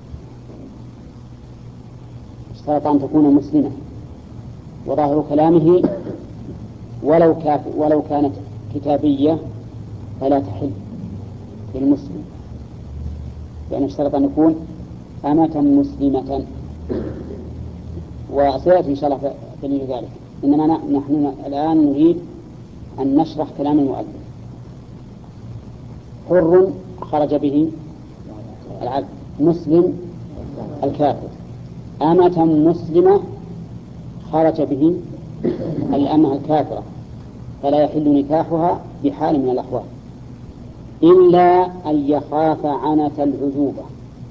اشترط أن تكون مسلمة، وظاهر كلامه ولو, كاف ولو كانت كتابية فلا تحل للمسلم، لأن اشترط أن يكون أمة مسلمة، وسيأتي إن شاء الله دليل ذلك. إنما نحن الآن نريد أن نشرح كلام المؤلف. حر خرج به العبد، مسلم الكافر، أمة مسلمة خرج به الأمة الكافرة، فلا يحل نكاحها بحال من الأحوال إلا أن يخاف عنة العزوبة.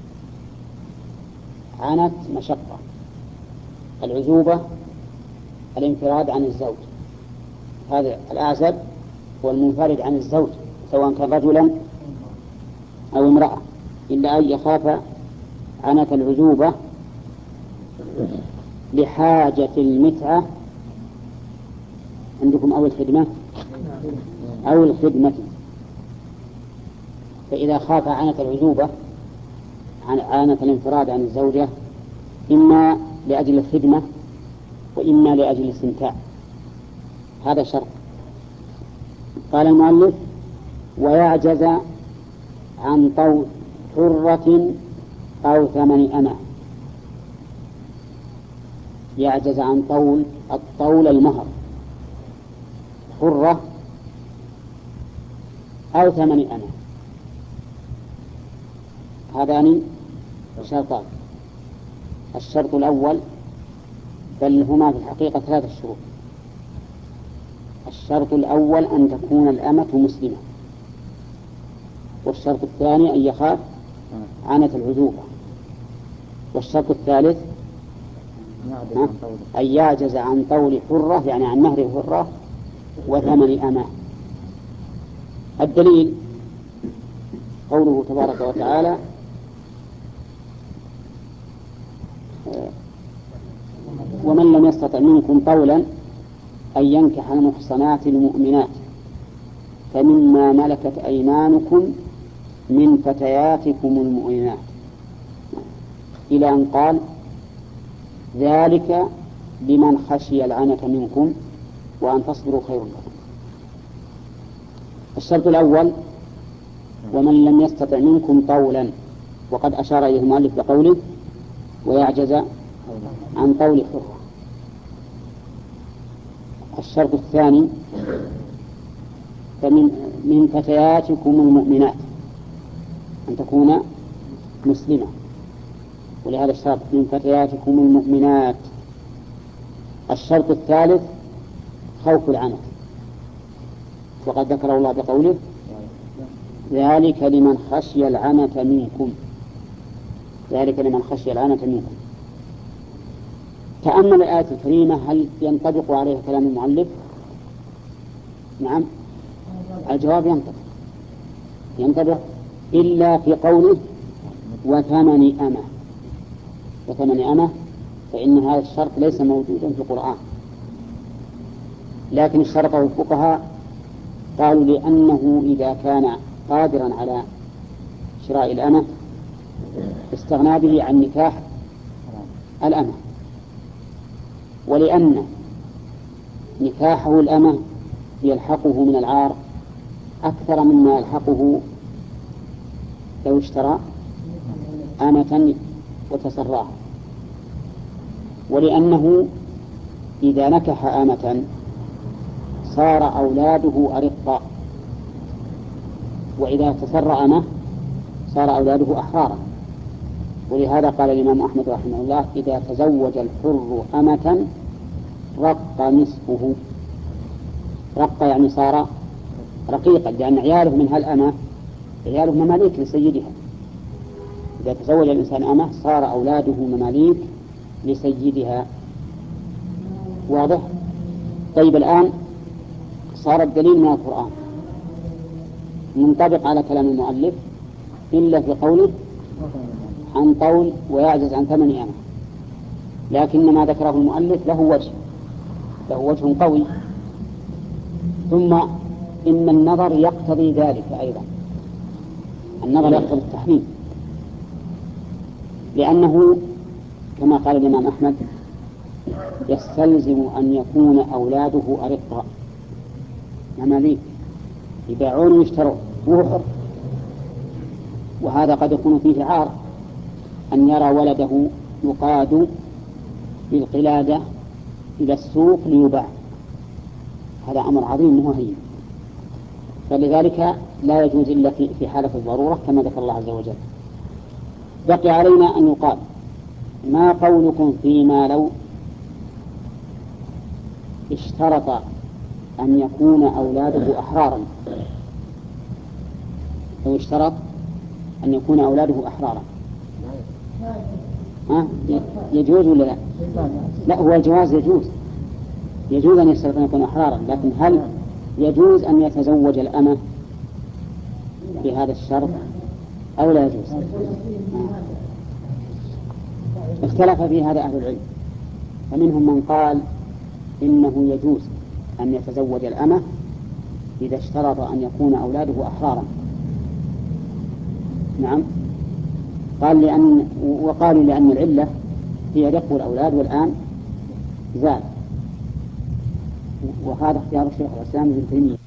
عنة مشقة، العزوبة الانفراد عن الزوج، هذا الأعزب والمنفرد عن الزوج سواء كان رجلا أو امرأة، إلا أن يخاف عنة العزوبة لحاجة المتعة عندكم أو الخدمة أو الخدمة. فإذا خاف عنة العزوبة عنة الانفراد عن الزوجة إما لأجل الخدمة وإما لأجل الاستمتاع، هذا شرط. قال المؤلف ويعجز عن طول حرة أو ثمن أمة. يعجز عن طول الطول المهر حرة أو ثمن أمة، هذان شرطان. الشرط الأول، بل هما في الحقيقة ثلاثة شروط. الشرط الأول أن تكون الأمة مسلمة، والشرط الثاني أن يخاف عنة العزوبة، والشرط الثالث أن يعجز عن طول حرة يعني عن مهر حرة وثمن أمة. الدليل قوله تبارك وتعالى ومن لم يستطع منكم طولا أن ينكح المحصنات المؤمنات فمما ملكت أيمانكم من فتياتكم المؤمنات، إلى أن قال ذلك لمن خشي العنة منكم وأن تصبروا خير لكم. الشرط الأول ومن لم يستطع منكم طولا، وقد أشار إليه المؤلف بقوله ويعجز عن طول حرة. الشرط الثاني فمن من فتياتكم المؤمنات أن تكون مسلمة، ولهذا الشرط من فتياتكم المؤمنات. الشرط الثالث خوف العنة، وقد ذكر الله بقوله ذلك لمن خشي العنة منكم، ذلك لمن خشي العنة منكم. تأمل الآية الكريمة، هل ينطبق عليها كلام المؤلف؟ نعم، الجواب ينطبق ينطبق إلا في قوله وثمن أمة. وثمن أمة فإن هذا الشرط ليس موجودا في القرآن، لكن اشترطه الفقهاء قالوا لأنه إذا كان قادرا على شراء الأمة استغنى به عن نكاح الأمة، ولأن نكاحه الأمة يلحقه من العار أكثر مما يلحقه لو اشترى أمة وتسراها، ولأنه إذا نكح أمة صار أولاده أرقا، وإذا تسرى أمة صار أولاده أحرارا. ولهذا قال الإمام أحمد رحمه الله إذا تزوج الحر أمة رق نصفه. رق يعني صار رقيقا، لأن عياله من هالأمة عياله مماليك لسيدها. إذا تزوج الإنسان أمة صار أولاده مماليك لسيدها. واضح؟ طيب الآن صار الدليل من القرآن منطبق على كلام المؤلف إلا في قوله عن طول ويعجز عن ثمن أمة، لكن ما ذكره المؤلف له وجه له وجه قوي. ثم إن النظر يقتضي ذلك أيضا، النظر يقتضي التحريم، لأنه كما قال الإمام أحمد يستلزم أن يكون أولاده أرقاء مماليك يبيعون ويشترون وهو حر، وهذا قد يكون فيه عار أن يرى ولده يقاد بالقلادة إلى السوق ليباع، هذا أمر عظيم وهين، فلذلك لا يجوز إلا في حالة الضرورة كما ذكر الله عز وجل. بقي علينا أن يقال ما قولكم فيما لو اشترط أن يكون أولاده أحرارا، لو اشترط أن يكون أولاده أحرارا ها يجوز ولا لا؟ لا، هو الجواز يجوز، يجوز أن يشترط أن يكون أحرارا، لكن هل يجوز أن يتزوج الأمة بهذا الشرط أو لا يجوز؟ اختلف في هذا أهل العلم، فمنهم من قال إنه يجوز أن يتزوج الأمة إذا اشترط أن يكون أولاده أحرارا. نعم، قال لأن وقالوا لأن العلة هي رق الأولاد والآن زال، وهذا اختيار الشيخ الإسلام ابن تيمية